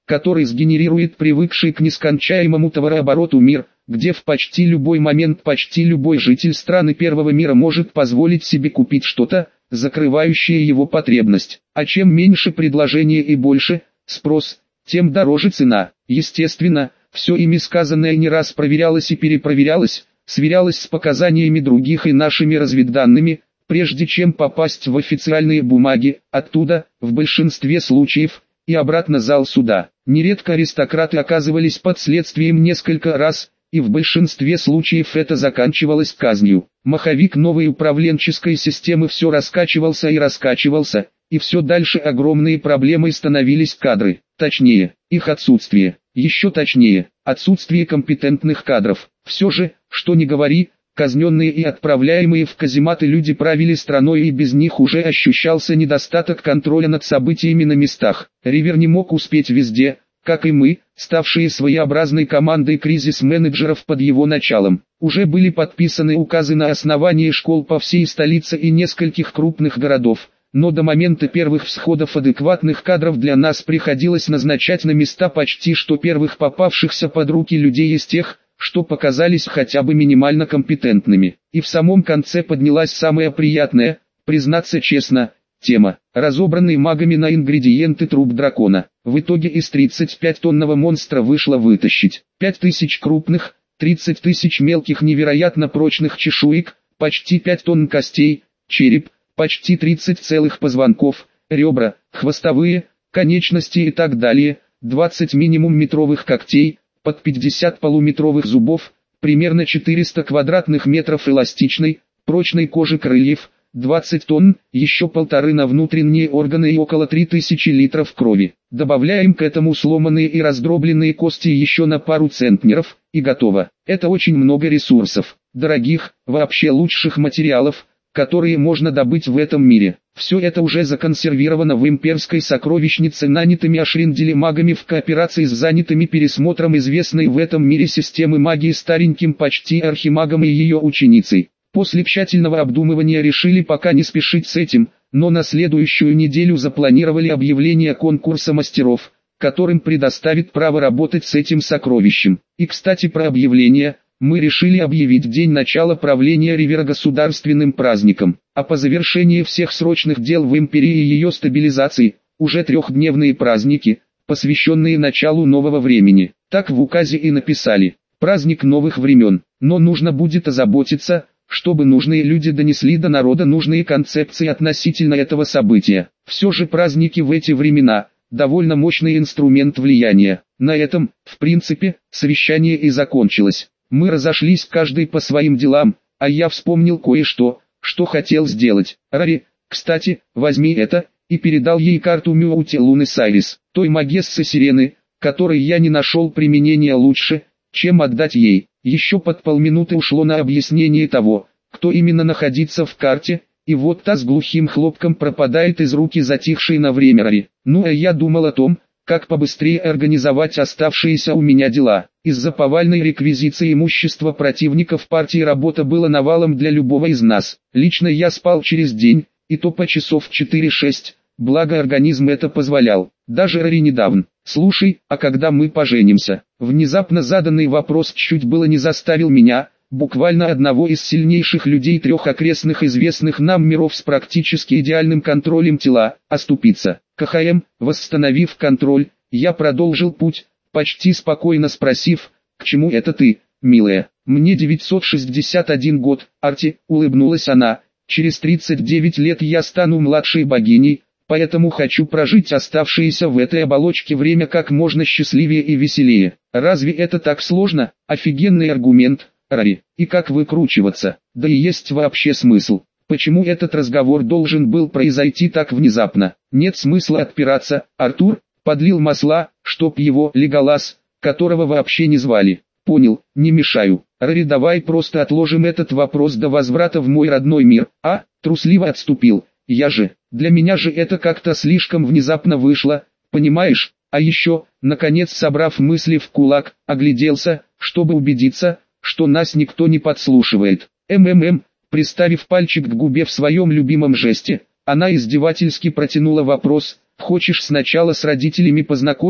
который сгенерирует привыкший к нескончаемому товарообороту мир, где в почти любой момент почти любой житель страны первого мира может позволить себе купить что-то, закрывающее его потребность. А чем меньше предложения и больше спрос, тем дороже цена. Естественно, все ими сказанное не раз проверялось и перепроверялось, сверялось с показаниями других и нашими разведданными, прежде чем попасть в официальные бумаги, оттуда, в большинстве случаев, и обратно зал суда. Нередко аристократы оказывались под следствием несколько раз, и в большинстве случаев это заканчивалось казнью. Маховик новой управленческой системы все раскачивался и раскачивался, и все дальше огромные проблемой становились кадры, точнее, их отсутствие, еще точнее, отсутствие компетентных кадров. Все же, что ни говори, казненные и отправляемые в казематы люди правили страной, и без них уже ощущался недостаток контроля над событиями на местах. Ривер не мог успеть везде, как и мы, ставшие своеобразной командой кризис-менеджеров под его началом. Уже были подписаны указы на основании школ по всей столице и нескольких крупных городов, но до момента первых всходов адекватных кадров для нас приходилось назначать на места почти что первых попавшихся под руки людей из тех, что показались хотя бы минимально компетентными. И в самом конце поднялась самая приятная, признаться честно, тема, разобранный магами на ингредиенты труп дракона. В итоге из тридцатипятитонного монстра вышло вытащить пять тысяч крупных, тридцать тысяч мелких невероятно прочных чешуек, почти пять тонн костей, череп, почти тридцать целых позвонков, ребра, хвостовые, конечности и так далее, двадцать минимум метровых когтей, под пятьдесят полуметровых зубов, примерно четыреста квадратных метров эластичной, прочной кожи крыльев, двадцать тонн, еще полторы на внутренние органы и около три тысячи литров крови. Добавляем к этому сломанные и раздробленные кости еще на пару центнеров, и готово. Это очень много ресурсов, дорогих, вообще лучших материалов, которые можно добыть в этом мире. Все это уже законсервировано в имперской сокровищнице нанятыми Ашриндели магами в кооперации с занятыми пересмотром известной в этом мире системы магии стареньким почти архимагом и ее ученицей. После тщательного обдумывания решили пока не спешить с этим, но на следующую неделю запланировали объявление конкурса мастеров, которым предоставит право работать с этим сокровищем. И кстати про объявление, мы решили объявить день начала правления Ривера государственным праздником, а по завершении всех срочных дел в империи и ее стабилизации, уже трехдневные праздники, посвященные началу нового времени. Так в указе и написали, праздник новых времен, но нужно будет озаботиться, чтобы нужные люди донесли до народа нужные концепции относительно этого события. Все же праздники в эти времена – довольно мощный инструмент влияния. На этом, в принципе, совещание и закончилось. Мы разошлись каждый по своим делам, а я вспомнил кое-что, что хотел сделать. Рари, кстати, возьми это, и передал ей карту Мюути Луны Сайрис, той магессы Сирены, которой я не нашел применения лучше, чем отдать ей. Еще под полминуты ушло на объяснение того, кто именно находится в карте, и вот та с глухим хлопком пропадает из руки затихшей на время Рари. Ну а я думал о том, как побыстрее организовать оставшиеся у меня дела. Из-за повальной реквизиции имущества противников партии работа была навалом для любого из нас. Лично я спал через день, и то по часов четыре-шесть, благо организм это позволял. Даже Рари недавно. «Слушай, а когда мы поженимся?» Внезапно заданный вопрос чуть было не заставил меня, буквально одного из сильнейших людей трех окрестных известных нам миров с практически идеальным контролем тела, оступиться. КХМ, восстановив контроль, я продолжил путь, почти спокойно спросив, «К чему это ты, милая?» «Мне девятьсот шестьдесят один год, Арти», улыбнулась она, «через тридцать девять лет я стану младшей богиней, поэтому хочу прожить оставшееся в этой оболочке время как можно счастливее и веселее». Разве это так сложно? Офигенный аргумент, Рари. И как выкручиваться? Да и есть вообще смысл. Почему этот разговор должен был произойти так внезапно? Нет смысла отпираться. Артур подлил масла, чтоб его Леголас, которого вообще не звали. Понял, не мешаю. Рари, давай просто отложим этот вопрос до возврата в мой родной мир. А, трусливо отступил. Я же, для меня же это как-то слишком внезапно вышло, понимаешь? А еще, наконец собрав мысли в кулак, огляделся, чтобы убедиться, что нас никто не подслушивает. МММ, приставив пальчик к губе в своем любимом жесте, она издевательски протянула вопрос: «Хочешь сначала с родителями познакомить,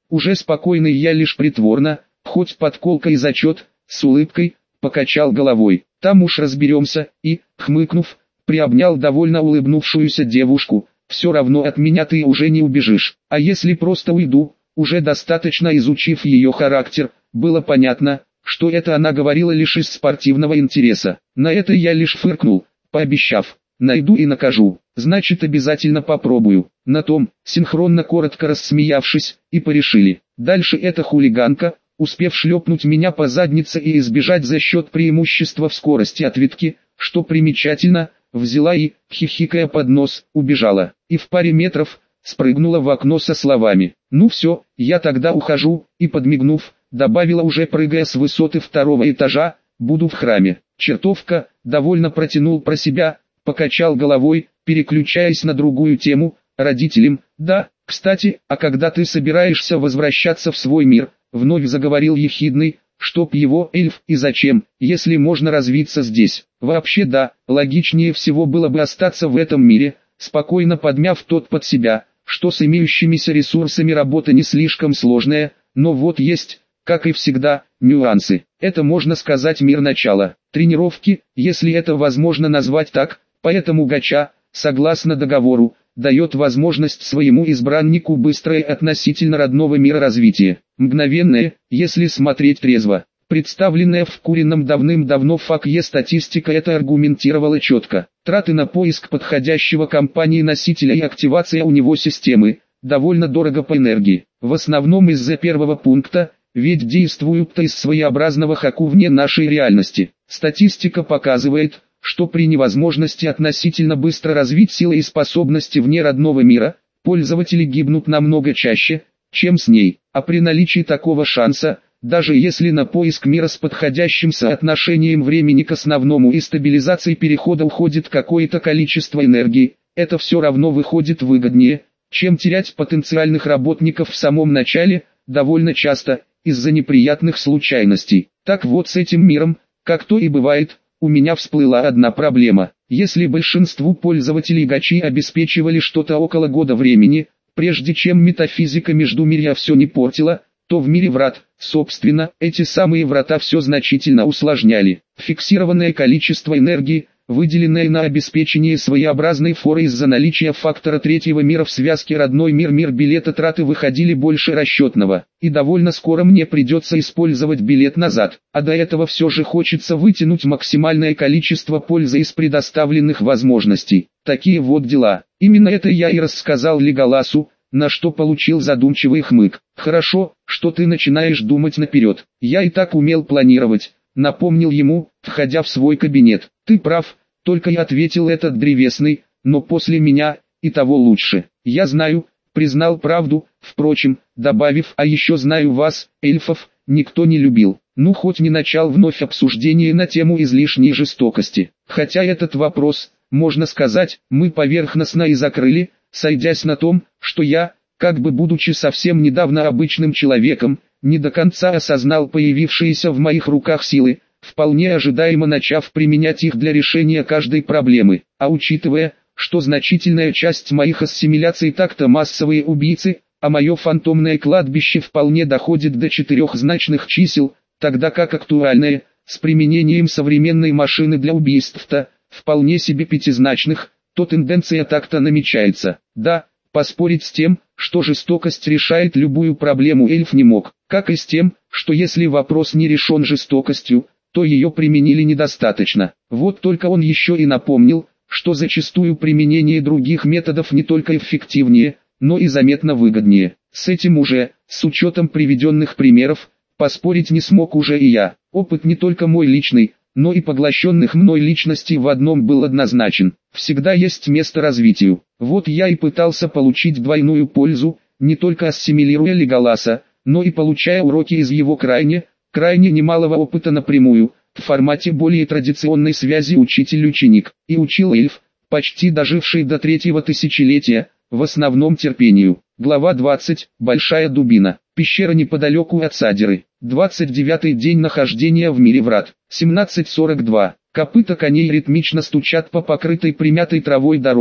Уже спокойный я лишь притворно, хоть подколка и зачет, с улыбкой, покачал головой. Там уж разберемся, и, хмыкнув, приобнял довольно улыбнувшуюся девушку. Все равно от меня ты уже не убежишь. А если просто уйду, уже достаточно изучив ее характер, было понятно, что это она говорила лишь из спортивного интереса. На это я лишь фыркнул, пообещав: найду и накажу, значит обязательно попробую. На том, синхронно коротко рассмеявшись, и порешили. Дальше эта хулиганка, успев шлепнуть меня по заднице и избежать за счет преимущества в скорости ответки, что примечательно, взяла и, хихикая под нос, убежала. И в паре метров, спрыгнула в окно со словами: «Ну все, я тогда ухожу», и подмигнув, добавила, уже прыгая с высоты второго этажа: «Буду в храме». Чертовка, довольно протянул про себя, покачал головой, переключаясь на другую тему: родителям. «Да, кстати, а когда ты собираешься возвращаться в свой мир?» Вновь заговорил ехидный: «Чтоб его, эльф, и зачем, если можно развиться здесь?» «Вообще да, логичнее всего было бы остаться в этом мире», спокойно подмяв тот под себя, что с имеющимися ресурсами работа не слишком сложная, но вот есть, как и всегда, нюансы. Это, можно сказать, мир начала. Тренировки, если это возможно назвать так, поэтому гача, согласно договору, дает возможность своему избраннику быстрое относительно родного мира развитие. Мгновенное, если смотреть трезво. Представленная в куренном давным-давно ФАК-Е статистика это аргументировала четко. Траты на поиск подходящего компании-носителя и активация у него системы, довольно дорого по энергии. В основном из-за первого пункта, ведь действуют-то из своеобразного хаку вне нашей реальности. Статистика показывает, что при невозможности относительно быстро развить силы и способности вне родного мира, пользователи гибнут намного чаще, чем с ней. А при наличии такого шанса, даже если на поиск мира с подходящим соотношением времени к основному и стабилизации перехода уходит какое-то количество энергии, это все равно выходит выгоднее, чем терять потенциальных работников в самом начале, довольно часто, из-за неприятных случайностей. Так вот, с этим миром, как то и бывает, у меня всплыла одна проблема. Если большинству пользователей гачи обеспечивали что-то около года времени, прежде чем метафизика Междумирья все не портила, то в мире врат, собственно, эти самые врата все значительно усложняли. Фиксированное количество энергии, выделенное на обеспечение своеобразной форы из-за наличия фактора третьего мира в связке родной мир-мир билета, траты выходили больше расчетного. И довольно скоро мне придется использовать билет назад. А до этого все же хочется вытянуть максимальное количество пользы из предоставленных возможностей. Такие вот дела. Именно это я и рассказал Леголасу, на что получил задумчивый хмык. «Хорошо, что ты начинаешь думать наперед. Я и так умел планировать», напомнил ему, входя в свой кабинет. «Ты прав», только и ответил этот древесный, «но после меня, и того лучше». «Я знаю», признал правду, впрочем, добавив: «а еще знаю вас, эльфов, никто не любил». Ну, хоть не начал вновь обсуждение на тему излишней жестокости. Хотя этот вопрос, можно сказать, мы поверхностно и закрыли, сойдясь на том, что я, как бы будучи совсем недавно обычным человеком, не до конца осознал появившиеся в моих руках силы, вполне ожидаемо начав применять их для решения каждой проблемы. А учитывая, что значительная часть моих ассимиляций так-то массовые убийцы, а мое фантомное кладбище вполне доходит до четырехзначных чисел, тогда как актуальное, с применением современной машины для убийств-то, вполне себе пятизначных, то тенденция так-то намечается. Да, поспорить с тем, что жестокость решает любую проблему, эльф не мог, как и с тем, что если вопрос не решен жестокостью, то ее применили недостаточно. Вот только он еще и напомнил, что зачастую применение других методов не только эффективнее, но и заметно выгоднее. С этим уже, с учетом приведенных примеров, поспорить не смог уже и я. Опыт не только мой личный, но и поглощенных мной личностей в одном был однозначен. Всегда есть место развитию. Вот я и пытался получить двойную пользу, не только ассимилируя Леголаса, но и получая уроки из его крайне, крайне немалого опыта напрямую, в формате более традиционной связи учитель-ученик. И учил эльф, почти доживший до третьего тысячелетия, в основном терпению. Глава двадцать. Большая дубина. Пещера неподалеку от Садиры. двадцать девятый день нахождения в мире врат. семнадцать сорок два. Копыта коней ритмично стучат по покрытой примятой травой дороге,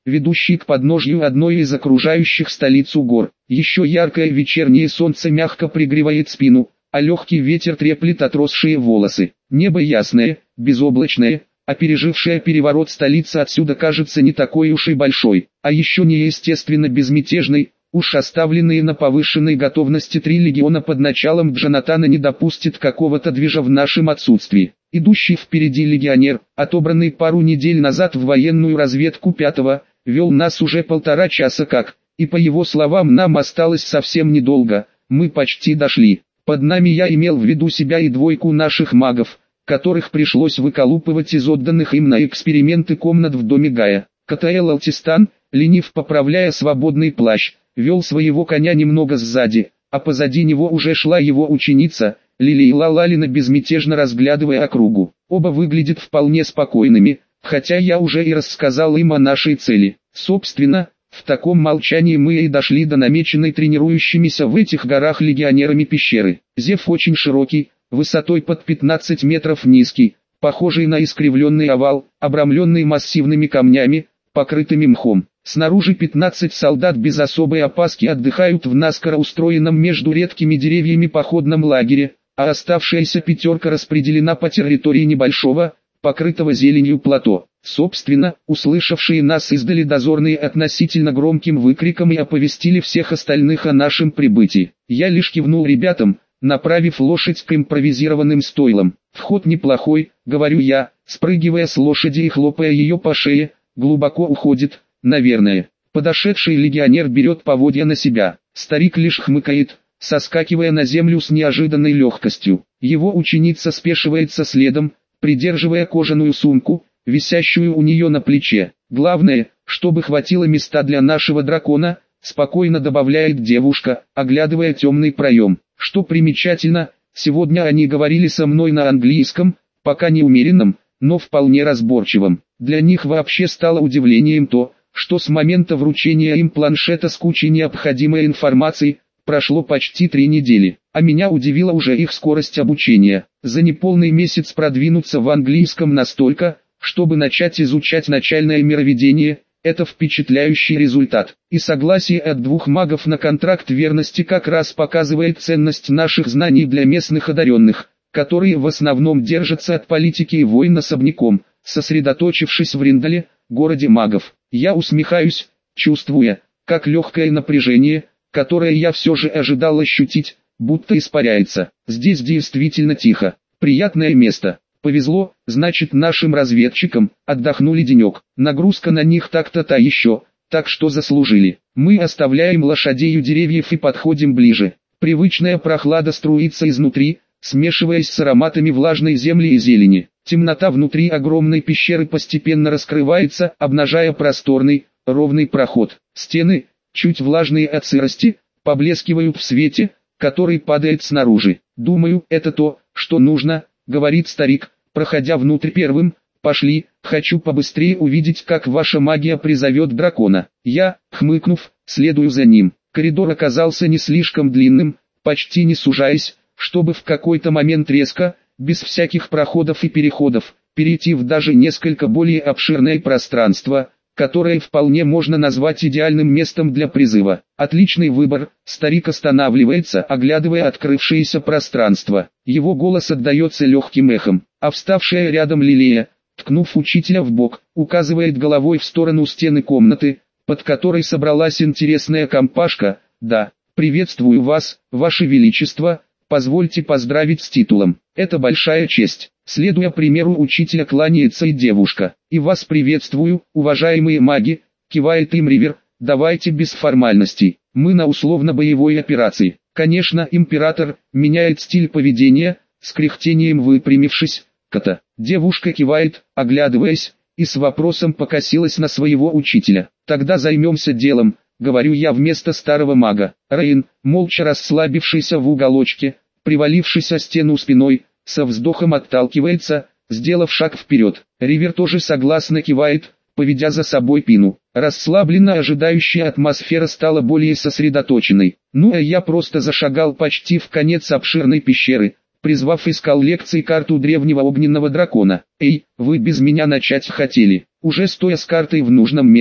ведущий к подножью одной из окружающих столицу гор. Еще яркое вечернее солнце мягко пригревает спину, а легкий ветер треплет отросшие волосы. Небо ясное, безоблачное, а пережившая переворот столица отсюда кажется не такой уж и большой, а еще неестественно безмятежной. Уж оставленные на повышенной готовности три легиона под началом Джонатана не допустят какого-то движа в нашем отсутствии. Идущий впереди легионер, отобранный пару недель назад в военную разведку пятого, вел нас уже полтора часа как, и по его словам нам осталось совсем недолго, мы почти дошли. Под нами я имел в виду себя и двойку наших магов, которых пришлось выколупывать из отданных им на эксперименты комнат в доме Гая. КТЛ Алтистан, лениво поправляя свободный плащ, вел своего коня немного сзади, а позади него уже шла его ученица, Лилия Лалалина, безмятежно разглядывая округу. Оба выглядят вполне спокойными, хотя я уже и рассказал им о нашей цели. Собственно, в таком молчании мы и дошли до намеченной тренирующимися в этих горах легионерами пещеры. Зев очень широкий, высотой под пятнадцать метров, низкий, похожий на искривленный овал, обрамленный массивными камнями, покрытыми мхом. Снаружи пятнадцать солдат без особой опаски отдыхают в наскоро устроенном между редкими деревьями походном лагере, а оставшаяся пятерка распределена по территории небольшого, покрытого зеленью плато. Собственно, услышавшие нас издали дозорные относительно громким выкриком и оповестили всех остальных о нашем прибытии. Я лишь кивнул ребятам, направив лошадь к импровизированным стойлам. «Вход неплохой», — говорю я, спрыгивая с лошади и хлопая ее по шее, «глубоко уходит, наверное». Подошедший легионер берет поводья на себя. Старик лишь хмыкает, соскакивая на землю с неожиданной легкостью. Его ученица спешивается следом, придерживая кожаную сумку, висящую у нее на плече. «Главное, чтобы хватило места для нашего дракона», — спокойно добавляет девушка, оглядывая темный проем. Что примечательно, сегодня они говорили со мной на английском, пока не умеренном, но вполне разборчивом. Для них вообще стало удивлением то, что с момента вручения им планшета с кучей необходимой информации, прошло почти три недели, а меня удивила уже их скорость обучения. За неполный месяц продвинуться в английском настолько, чтобы начать изучать начальное мироведение, это впечатляющий результат. И согласие от двух магов на контракт верности как раз показывает ценность наших знаний для местных одаренных, которые в основном держатся от политики и войн особняком, сосредоточившись в Риндале, городе магов. Я усмехаюсь, чувствуя, как легкое напряжение, которое я все же ожидал ощутить, будто испаряется. Здесь действительно тихо, приятное место. Повезло, значит, нашим разведчикам, отдохнули денек. Нагрузка на них так-то та еще, так что заслужили. Мы оставляем лошадей у деревьев и подходим ближе. Привычная прохлада струится изнутри, смешиваясь с ароматами влажной земли и зелени. Темнота внутри огромной пещеры постепенно раскрывается, обнажая просторный, ровный проход. Стены, чуть влажные от сырости, поблескивают в свете, который падает снаружи. «Думаю, это то, что нужно», — говорит старик, проходя внутрь первым. «Пошли, хочу побыстрее увидеть, как ваша магия призовет дракона». Я, хмыкнув, следую за ним. Коридор оказался не слишком длинным, почти не сужаясь, чтобы в какой-то момент резко, без всяких проходов и переходов, перейти в даже несколько более обширное пространство, которое вполне можно назвать идеальным местом для призыва. Отличный выбор. Старик останавливается, оглядывая открывшееся пространство. Его голос отдается легким эхом, а вставшая рядом Лилия, ткнув учителя в бок, указывает головой в сторону стены комнаты, под которой собралась интересная компашка. «Да, приветствую вас, ваше величество, позвольте поздравить с титулом. Это большая честь». Следуя примеру учителя, кланяется и девушка. «И вас приветствую, уважаемые маги», — кивает им Ривер. «Давайте без формальностей, мы на условно-боевой операции». Конечно, император меняет стиль поведения, с кряхтением выпрямившись. «Кота». Девушка кивает, оглядываясь, и с вопросом покосилась на своего учителя. «Тогда займемся делом», — говорю я вместо старого мага. Рейн, молча расслабившийся в уголочке, привалившись о стену спиной, со вздохом отталкивается, сделав шаг вперед. Ривер тоже согласно кивает, поведя за собой Пину. Расслабленно ожидающая атмосфера стала более сосредоточенной. Ну а я просто зашагал почти в конец обширной пещеры, призвав из коллекции карту древнего огненного дракона. «Эй, вы без меня начать хотели?» Уже стоя с картой в нужном месте,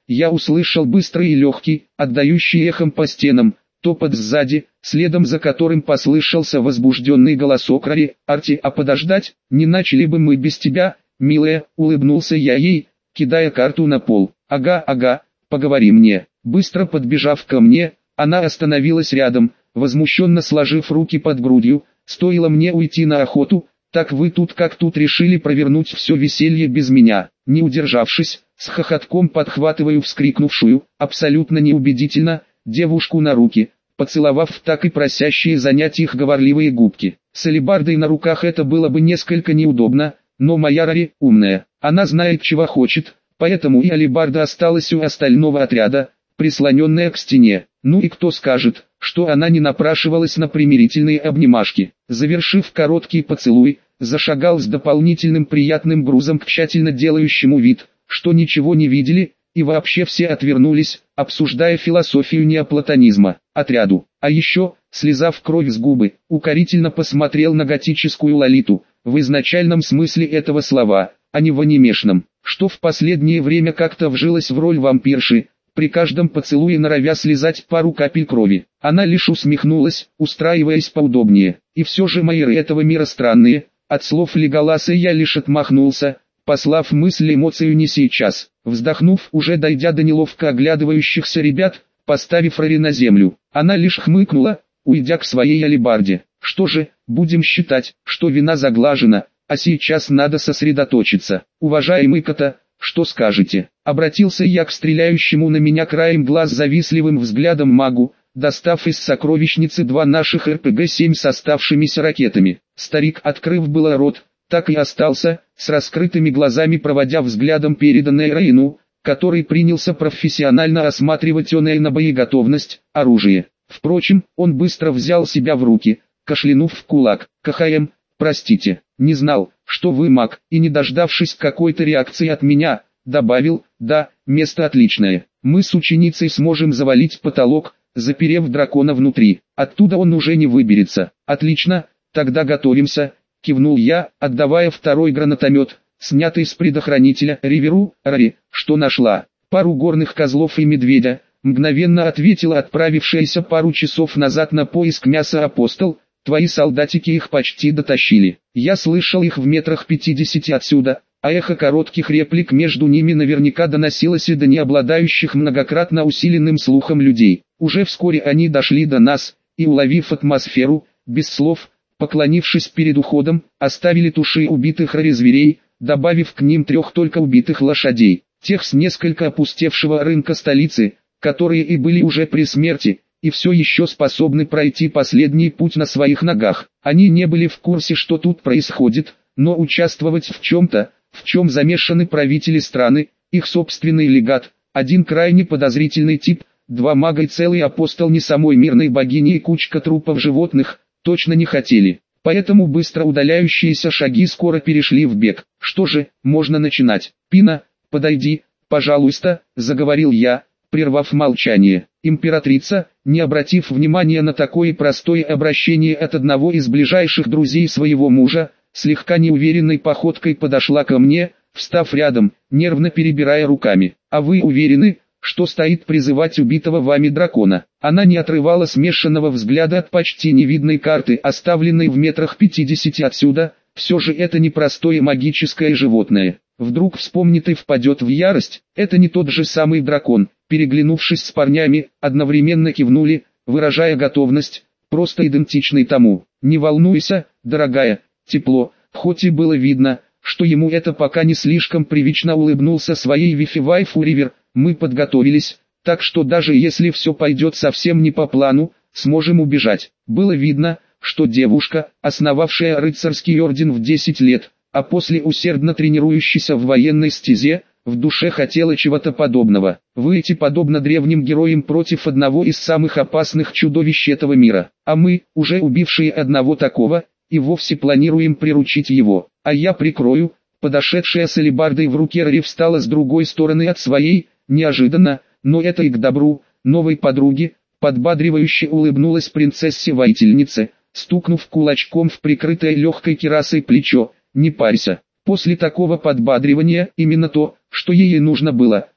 я услышал быстрый и легкий, отдающий эхом по стенам, топот сзади, следом за которым послышался возбужденный голосок Рари: «Арти, а подождать, не начали бы мы без тебя, милая?» — улыбнулся я ей, кидая карту на пол. «Ага, ага, поговори мне». Быстро подбежав ко мне, она остановилась рядом, возмущенно сложив руки под грудью. «Стоило мне уйти на охоту, так вы тут как тут решили провернуть все веселье без меня». Не удержавшись, с хохотком подхватываю вскрикнувшую, абсолютно неубедительно, девушку на руки, поцеловав в так и просящие занять их говорливые губки. С алебардой на руках это было бы несколько неудобно, но моя Рари умная, она знает чего хочет, поэтому и алебарда осталась у остального отряда, прислоненная к стене. Ну и кто скажет, что она не напрашивалась на примирительные обнимашки. Завершив короткий поцелуй, зашагал с дополнительным приятным грузом к тщательно делающему вид, что ничего не видели, и вообще все отвернулись, обсуждая философию неоплатонизма, отряду. А еще, слезав кровь с губы, укорительно посмотрел на готическую Лолиту, в изначальном смысле этого слова, а не в анимешном, что в последнее время как-то вжилась в роль вампирши, при каждом поцелуе норовя слезать пару капель крови. Она лишь усмехнулась, устраиваясь поудобнее. И все же майоры этого мира странные, от слов Леголаса я лишь отмахнулся, послав мысль эмоцию не сейчас. Вздохнув, уже дойдя до неловко оглядывающихся ребят, поставив Рари на землю, она лишь хмыкнула, уйдя к своей алебарде. Что же, будем считать, что вина заглажена, а сейчас надо сосредоточиться. Уважаемый Кота, что скажете? Обратился я к стреляющему на меня краем глаз завистливым взглядом магу, достав из сокровищницы два наших эр пэ гэ семь с оставшимися ракетами. Старик, открыв было рот, так и остался, с раскрытыми глазами проводя взглядом переданное Раину, который принялся профессионально осматривать оное на боеготовность, оружие. Впрочем, он быстро взял себя в руки, кашлянув в кулак. «КХМ, простите, не знал, что вы маг», и не дождавшись какой-то реакции от меня, добавил: «Да, место отличное. Мы с ученицей сможем завалить потолок, заперев дракона внутри. Оттуда он уже не выберется». «Отлично, тогда готовимся», — кивнул я, отдавая второй гранатомет, снятый с предохранителя, Риверу. «Рари, что нашла?» «Пару горных козлов и медведя», — мгновенно ответила отправившаяся пару часов назад на поиск мяса апостол. «Твои солдатики их почти дотащили. Я слышал их в метрах пятидесяти отсюда, а эхо коротких реплик между ними наверняка доносилось и до необладающих многократно усиленным слухом людей. Уже вскоре они дошли до нас, и, уловив атмосферу, без слов, поклонившись перед уходом, оставили туши убитых Рари зверей, добавив к ним трех только убитых лошадей, тех с несколько опустевшего рынка столицы, которые и были уже при смерти, и все еще способны пройти последний путь на своих ногах. Они не были в курсе, что тут происходит, но участвовать в чем-то, в чем замешаны правители страны, их собственный легат, один крайне подозрительный тип, два мага и целый апостол не самой мирной богини и кучка трупов животных, точно не хотели. Поэтому быстро удаляющиеся шаги скоро перешли в бег. «Что же, можно начинать. Пина, подойди, пожалуйста», — заговорил я, прервав молчание. Императрица, не обратив внимания на такое простое обращение от одного из ближайших друзей своего мужа, слегка неуверенной походкой подошла ко мне, встав рядом, нервно перебирая руками. «А вы уверены, что стоит призывать убитого вами дракона?» Она не отрывала смешанного взгляда от почти невидной карты, оставленной в метрах пятидесяти отсюда. Все же это не простое магическое животное. Вдруг вспомнит и впадет в ярость. Это не тот же самый дракон. Переглянувшись с парнями, одновременно кивнули, выражая готовность, просто идентичный тому. «Не волнуйся, дорогая, тепло», хоть и было видно, что ему это пока не слишком привычно, улыбнулся своей вифи-вайфу Ривер. «Мы подготовились, так что даже если все пойдет совсем не по плану, сможем убежать». Было видно, что девушка, основавшая рыцарский орден в десять лет, а после усердно тренирующаяся в военной стезе, в душе хотела чего-то подобного. Выйти подобно древним героям против одного из самых опасных чудовищ этого мира. А мы, уже убившие одного такого, и вовсе планируем приручить его. А я прикрою. Подошедшая с алебардой в руке Рари встала с другой стороны от своей, неожиданно, но это и к добру, новой подруги, подбадривающе улыбнулась принцессе-воительнице, стукнув кулачком в прикрытое легкой кирасой плечо. «Не парься». После такого подбадривания, именно то, что ей нужно было,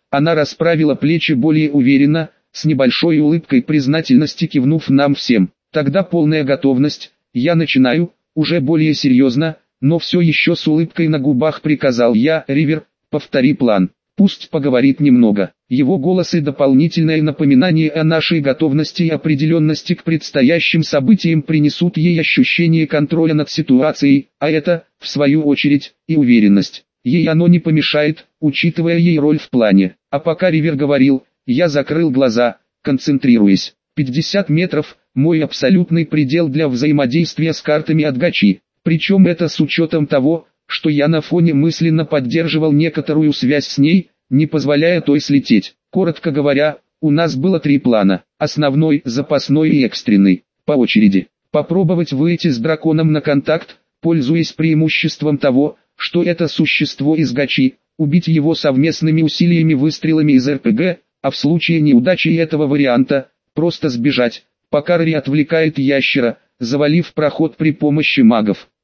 Она расправила плечи более уверенно, с небольшой улыбкой признательности кивнув нам всем. Тогда полная готовность, я начинаю, уже более серьезно, но все еще с улыбкой на губах приказал я. Ривер, повтори план. Пусть поговорит немного. Его голос и дополнительное напоминание о нашей готовности и определенности к предстоящим событиям принесут ей ощущение контроля над ситуацией, а это, в свою очередь, и уверенность. Ей оно не помешает, учитывая ей роль в плане. А пока Ривер говорил, я закрыл глаза, концентрируясь. пятьдесят метров – мой абсолютный предел для взаимодействия с картами от Гачи. Причем это с учетом того, что я на фоне мысленно поддерживал некоторую связь с ней, не позволяя той слететь. Коротко говоря, у нас было три плана: основной, запасной и экстренный. По очереди. Попробовать выйти с драконом на контакт, пользуясь преимуществом того, что это существо из Гачи, убить его совместными усилиями выстрелами из эр пэ гэ, а в случае неудачи этого варианта, просто сбежать, пока Рори отвлекает ящера, завалив проход при помощи магов.